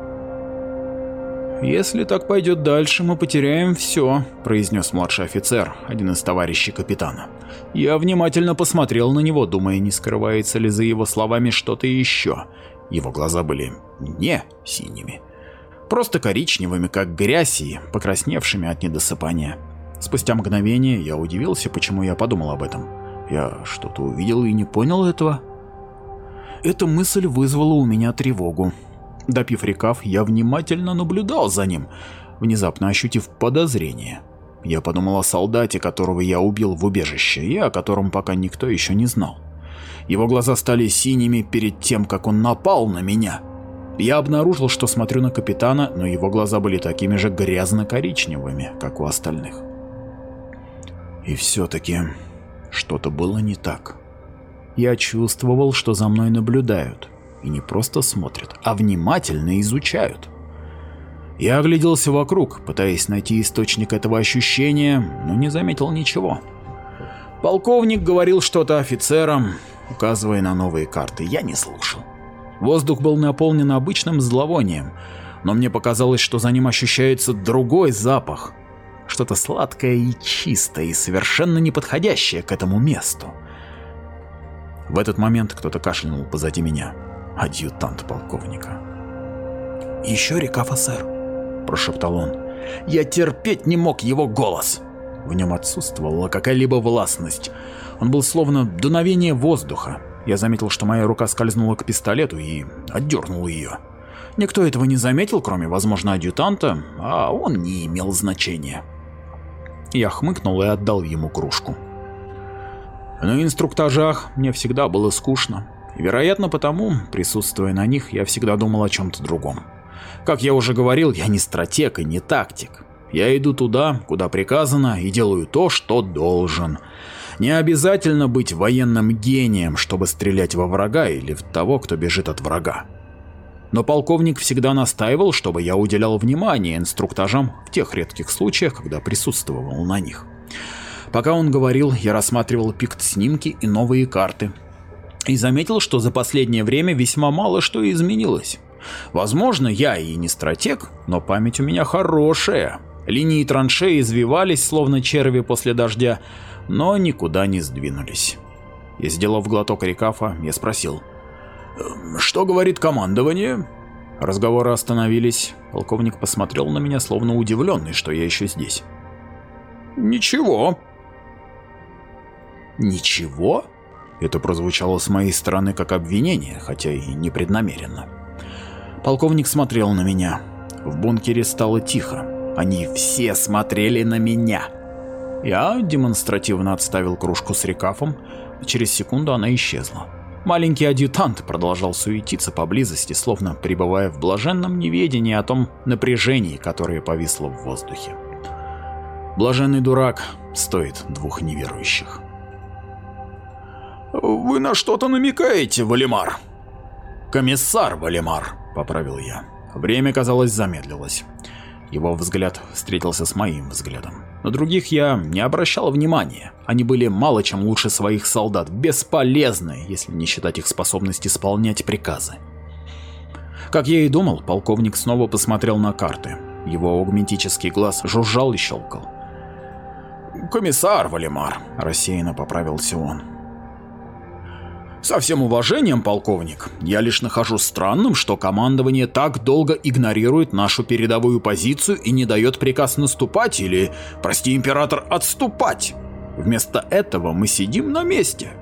«Если так пойдет дальше, мы потеряем все», – произнес младший офицер, один из товарищей капитана. Я внимательно посмотрел на него, думая, не скрывается ли за его словами что-то еще. Его глаза были не синими, просто коричневыми, как грязь, и покрасневшими от недосыпания. Спустя мгновение я удивился, почему я подумал об этом. Я что-то увидел и не понял этого. Эта мысль вызвала у меня тревогу. Допив рекаф, я внимательно наблюдал за ним, внезапно ощутив подозрение. Я подумал о солдате, которого я убил в убежище, и о котором пока никто еще не знал. Его глаза стали синими перед тем, как он напал на меня. Я обнаружил, что смотрю на капитана, но его глаза были такими же грязно-коричневыми, как у остальных. И все-таки что-то было не так. Я чувствовал, что за мной наблюдают, и не просто смотрят, а внимательно изучают. Я огляделся вокруг, пытаясь найти источник этого ощущения, но не заметил ничего. Полковник говорил что-то офицерам, указывая на новые карты. Я не слушал. Воздух был наполнен обычным зловонием, но мне показалось, что за ним ощущается другой запах. Что-то сладкое и чистое, и совершенно неподходящее к этому месту. В этот момент кто-то кашлянул позади меня. Адъютант полковника. «Еще Рикафа, сэр», – прошептал он. Я терпеть не мог его голос. В нем отсутствовала какая-либо властность. Он был словно дуновение воздуха. Я заметил, что моя рука скользнула к пистолету и отдернул ее. Никто этого не заметил, кроме, возможно, адъютанта, а он не имел значения. Я хмыкнул и отдал ему кружку. На инструктажах мне всегда было скучно. И, вероятно, потому, присутствуя на них, я всегда думал о чем-то другом. Как я уже говорил, я не стратег и не тактик. Я иду туда, куда приказано, и делаю то, что должен. Не обязательно быть военным гением, чтобы стрелять во врага или в того, кто бежит от врага. Но полковник всегда настаивал, чтобы я уделял внимание инструктажам в тех редких случаях, когда присутствовал на них. Пока он говорил, я рассматривал пикт-снимки и новые карты. И заметил, что за последнее время весьма мало что изменилось. Возможно, я и не стратег, но память у меня хорошая. Линии траншеи извивались, словно черви после дождя, но никуда не сдвинулись. И, сделав глоток рикафа, я спросил: «Что говорит командование?» Разговоры остановились. Полковник посмотрел на меня, словно удивленный, что я еще здесь. «Ничего». «Ничего?» Это прозвучало с моей стороны как обвинение, хотя и непреднамеренно. Полковник смотрел на меня. В бункере стало тихо. Они все смотрели на меня. Я демонстративно отставил кружку с рикафом, и через секунду она исчезла. Маленький адъютант продолжал суетиться поблизости, словно пребывая в блаженном неведении о том напряжении, которое повисло в воздухе. Блаженный дурак стоит двух неверующих. «Вы на что-то намекаете, Валимар?» «Комиссар Валимар», — поправил я. Время, казалось, замедлилось. Его взгляд встретился с моим взглядом. На других я не обращал внимания. Они были мало чем лучше своих солдат, бесполезны, если не считать их способность исполнять приказы. Как я и думал, полковник снова посмотрел на карты. Его аугментический глаз жужжал и щелкал. «Комиссар Валимар», — рассеянно поправился он. «Со всем уважением, полковник, я лишь нахожу странным, что командование так долго игнорирует нашу передовую позицию и не дает приказ наступать или, прости, император, отступать. Вместо этого мы сидим на месте.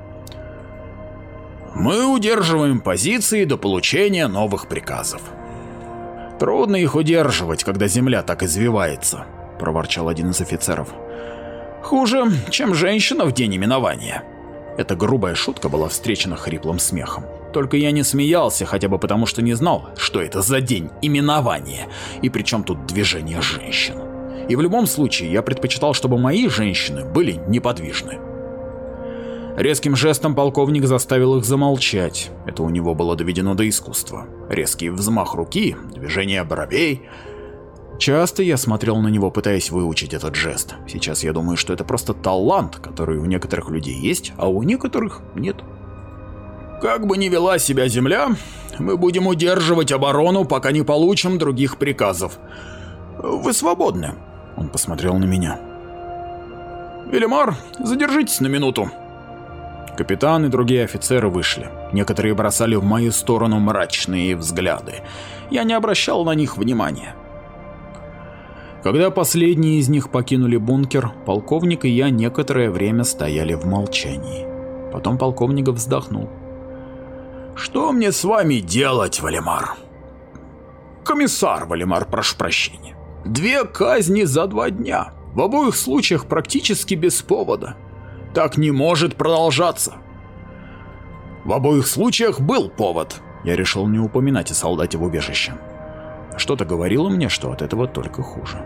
Мы удерживаем позиции до получения новых приказов». «Трудно их удерживать, когда земля так извивается», — проворчал один из офицеров. «Хуже, чем женщина в день именования». Эта грубая шутка была встречена хриплым смехом. Только я не смеялся, хотя бы потому, что не знал, что это за день именования, и при чем тут движение женщин. И в любом случае я предпочитал, чтобы мои женщины были неподвижны. Резким жестом полковник заставил их замолчать. Это у него было доведено до искусства. Резкий взмах руки, движение бровей. Часто я смотрел на него, пытаясь выучить этот жест. Сейчас я думаю, что это просто талант, который у некоторых людей есть, а у некоторых нет. «Как бы ни вела себя земля, мы будем удерживать оборону, пока не получим других приказов. Вы свободны», — он посмотрел на меня. «Валимар, задержитесь на минуту». Капитан и другие офицеры вышли. Некоторые бросали в мою сторону мрачные взгляды. Я не обращал на них внимания. Когда последние из них покинули бункер, полковник и я некоторое время стояли в молчании. Потом полковник вздохнул. «Что мне с вами делать, Валимар?» «Комиссар Валимар, прошу прощения. Две казни за два дня. В обоих случаях практически без повода. Так не может продолжаться». «В обоих случаях был повод», Я решил не упоминать о солдате в убежище. Что-то говорило мне, что от этого только хуже.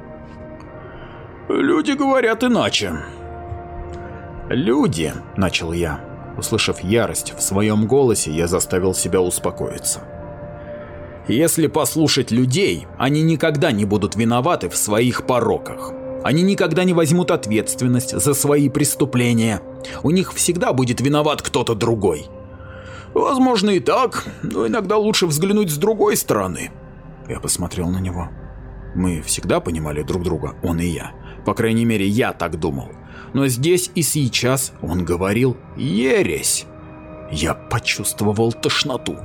«Люди говорят иначе». «Люди», — начал я. Услышав ярость в своем голосе, я заставил себя успокоиться. «Если послушать людей, они никогда не будут виноваты в своих пороках. Они никогда не возьмут ответственность за свои преступления. У них всегда будет виноват кто-то другой». «Возможно и так, но иногда лучше взглянуть с другой стороны». Я посмотрел на него. Мы всегда понимали друг друга, он и я. По крайней мере, я так думал. Но здесь и сейчас он говорил ересь. Я почувствовал тошноту.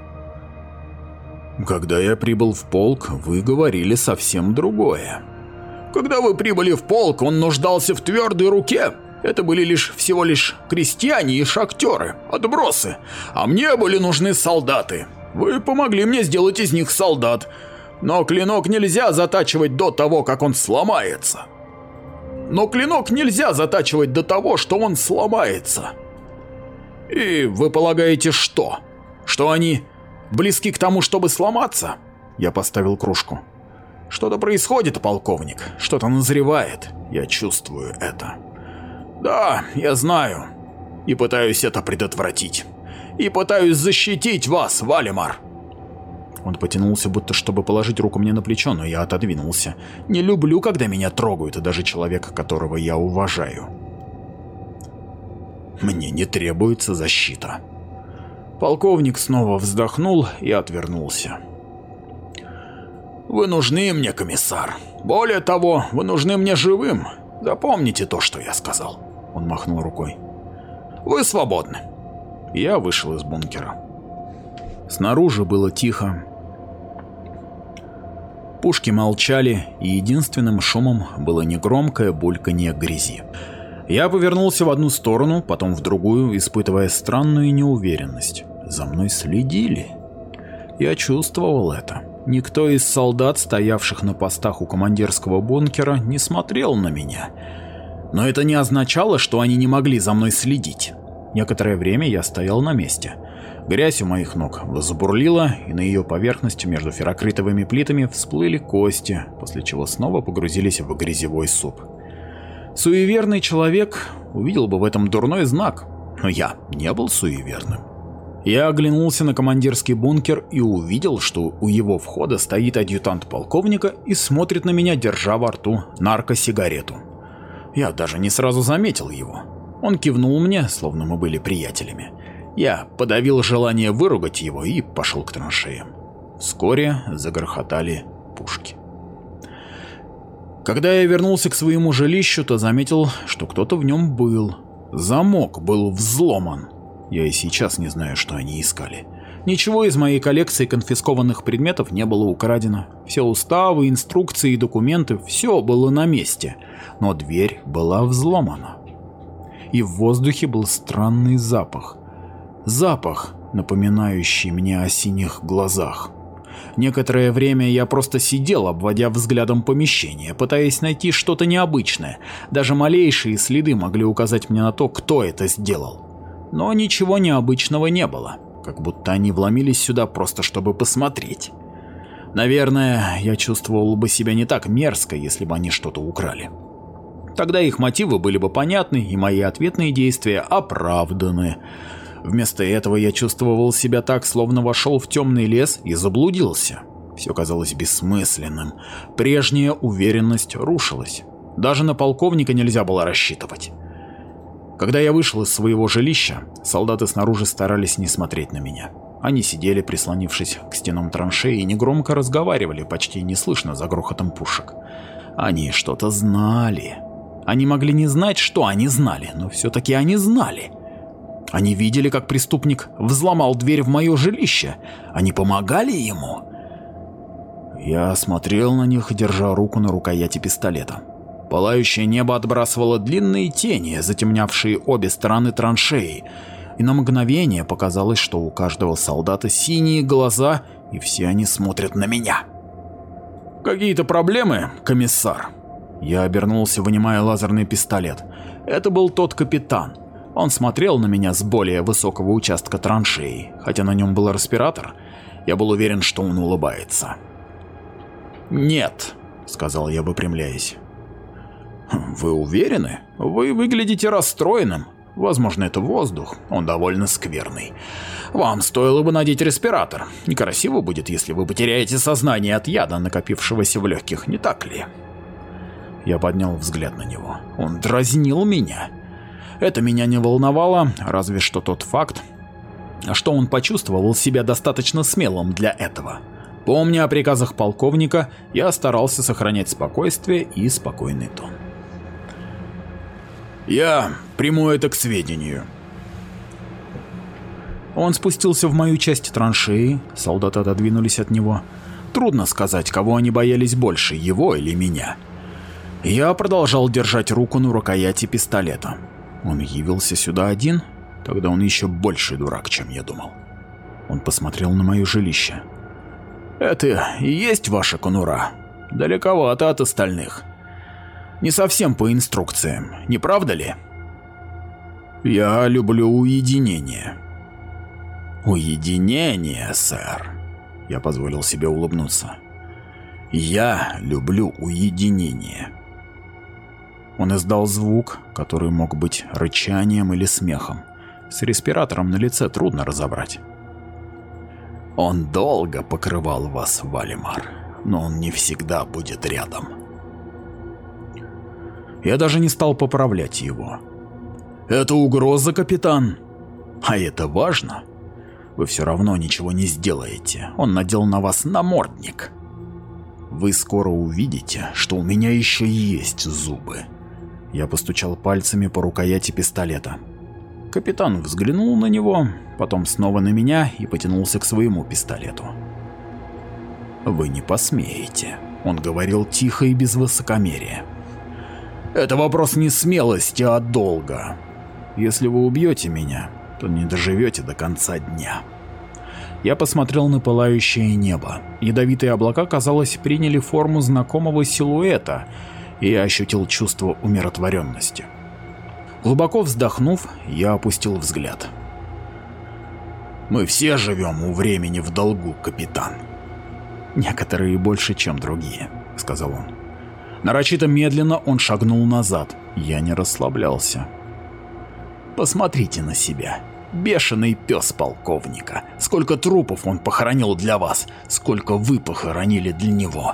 «Когда я прибыл в полк, вы говорили совсем другое». «Когда вы прибыли в полк, он нуждался в твердой руке. Это были лишь всего лишь крестьяне и шахтеры, отбросы. А мне были нужны солдаты. Вы помогли мне сделать из них солдат. Но клинок нельзя затачивать до того, как он сломается. Но клинок нельзя затачивать до того, что он сломается. И вы полагаете, что? Что они близки к тому, чтобы сломаться?» Я поставил кружку. «Что-то происходит, полковник. Что-то назревает. Я чувствую это». «Да, я знаю. И пытаюсь это предотвратить. И пытаюсь защитить вас, Валимар». Он потянулся, будто чтобы положить руку мне на плечо, но я отодвинулся. Не люблю, когда меня трогают, и даже человека, которого я уважаю. Мне не требуется защита. Полковник снова вздохнул и отвернулся. «Вы нужны мне, комиссар. Более того, вы нужны мне живым. Запомните то, что я сказал». Он махнул рукой. «Вы свободны». Я вышел из бункера. Снаружи было тихо. Пушки молчали, и единственным шумом было негромкое бульканье грязи. Я повернулся в одну сторону, потом в другую, испытывая странную неуверенность. За мной следили. Я чувствовал это. Никто из солдат, стоявших на постах у командирского бункера, не смотрел на меня. Но это не означало, что они не могли за мной следить. Некоторое время я стоял на месте. Грязь у моих ног забурлила, и на ее поверхности между феррокритовыми плитами всплыли кости, после чего снова погрузились в грязевой суп. Суеверный человек увидел бы в этом дурной знак, но я не был суеверным. Я оглянулся на командирский бункер и увидел, что у его входа стоит адъютант полковника и смотрит на меня, держа во рту наркосигарету. Я даже не сразу заметил его. Он кивнул мне, словно мы были приятелями. Я подавил желание выругать его и пошел к траншеям. Вскоре загрохотали пушки. Когда я вернулся к своему жилищу, то заметил, что кто-то в нем был. Замок был взломан. Я и сейчас не знаю, что они искали. Ничего из моей коллекции конфискованных предметов не было украдено. Все уставы, инструкции и документы, все было на месте. Но дверь была взломана. И в воздухе был странный запах. Запах, напоминающий мне о синих глазах. Некоторое время я просто сидел, обводя взглядом помещение, пытаясь найти что-то необычное. Даже малейшие следы могли указать мне на то, кто это сделал. Но ничего необычного не было, как будто они вломились сюда просто чтобы посмотреть. Наверное, я чувствовал бы себя не так мерзко, если бы они что-то украли. Тогда их мотивы были бы понятны, и мои ответные действия оправданы. Вместо этого я чувствовал себя так, словно вошел в темный лес и заблудился. Все казалось бессмысленным. Прежняя уверенность рушилась. Даже на полковника нельзя было рассчитывать. Когда я вышел из своего жилища, солдаты снаружи старались не смотреть на меня. Они сидели, прислонившись к стенам траншеи, и негромко разговаривали, почти неслышно за грохотом пушек. Они что-то знали. Они могли не знать, что они знали, но все-таки они знали. Они видели, как преступник взломал дверь в мое жилище. Они помогали ему. Я смотрел на них, держа руку на рукояти пистолета. Пылающее небо отбрасывало длинные тени, затемнявшие обе стороны траншеи, и на мгновение показалось, что у каждого солдата синие глаза, и все они смотрят на меня. «Какие-то проблемы, комиссар?» Я обернулся, вынимая лазерный пистолет. Это был тот капитан. Он смотрел на меня с более высокого участка траншеи, хотя на нем был респиратор, я был уверен, что он улыбается. «Нет», — сказал я, выпрямляясь. «Вы уверены? Вы выглядите расстроенным. Возможно, это воздух, он довольно скверный. Вам стоило бы надеть респиратор. Некрасиво будет, если вы потеряете сознание от яда, накопившегося в легких, не так ли?» Я поднял взгляд на него. Он дразнил меня. Это меня не волновало, разве что тот факт, что он почувствовал себя достаточно смелым для этого. Помня о приказах полковника, я старался сохранять спокойствие и спокойный тон. «Я приму это к сведению». Он спустился в мою часть траншеи, солдаты отодвинулись от него. Трудно сказать, кого они боялись больше, его или меня. Я продолжал держать руку на рукояти пистолета. Он явился сюда один? Тогда он еще больше дурак, чем я думал. Он посмотрел на мое жилище. «Это и есть ваша конура? Далековато от остальных. Не совсем по инструкциям, не правда ли?» «Я люблю уединение». «Уединение, сэр?» Я позволил себе улыбнуться. «Я люблю уединение». Он издал звук, который мог быть рычанием или смехом. С респиратором на лице трудно разобрать. «Он долго покрывал вас, Валимар, но он не всегда будет рядом». Я даже не стал поправлять его. «Это угроза, капитан. А это важно. Вы все равно ничего не сделаете. Он надел на вас намордник. Вы скоро увидите, что у меня еще есть зубы». Я постучал пальцами по рукояти пистолета. Капитан взглянул на него, потом снова на меня и потянулся к своему пистолету. «Вы не посмеете», — он говорил тихо и без высокомерия. «Это вопрос не смелости, а долга. Если вы убьете меня, то не доживете до конца дня». Я посмотрел на пылающее небо. Ядовитые облака, казалось, приняли форму знакомого силуэта, и я ощутил чувство умиротворенности. Глубоко вздохнув, я опустил взгляд. «Мы все живем у времени в долгу, капитан». «Некоторые больше, чем другие», — сказал он. Нарочито медленно он шагнул назад. Я не расслаблялся. «Посмотрите на себя. Бешеный пес полковника. Сколько трупов он похоронил для вас, сколько вы похоронили для него».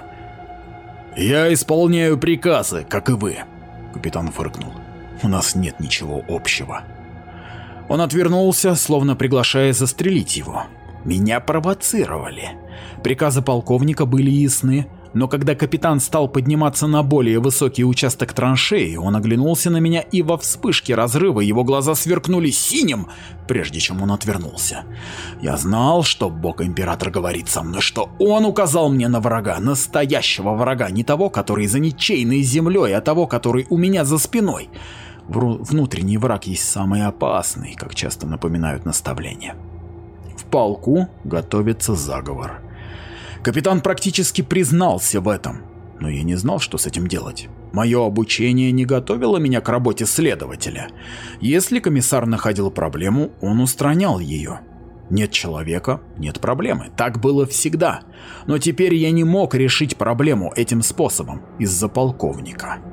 «Я исполняю приказы, как и вы», — капитан фыркнул. «У нас нет ничего общего». Он отвернулся, словно приглашая застрелить его. Меня провоцировали. Приказы полковника были ясны, но когда капитан стал подниматься на более высокий участок траншеи, он оглянулся на меня, и во вспышке разрыва его глаза сверкнули синим, прежде чем он отвернулся. Я знал, что Бог-император говорит со мной, что он указал мне на врага, настоящего врага, не того, который за ничейной землей, а того, который у меня за спиной. Внутренний враг есть самый опасный, как часто напоминают наставления. В полку готовится заговор. Капитан практически признался в этом, но я не знал, что с этим делать. Мое обучение не готовило меня к работе следователя. Если комиссар находил проблему, он устранял ее. Нет человека – нет проблемы. Так было всегда. Но теперь я не мог решить проблему этим способом из-за полковника.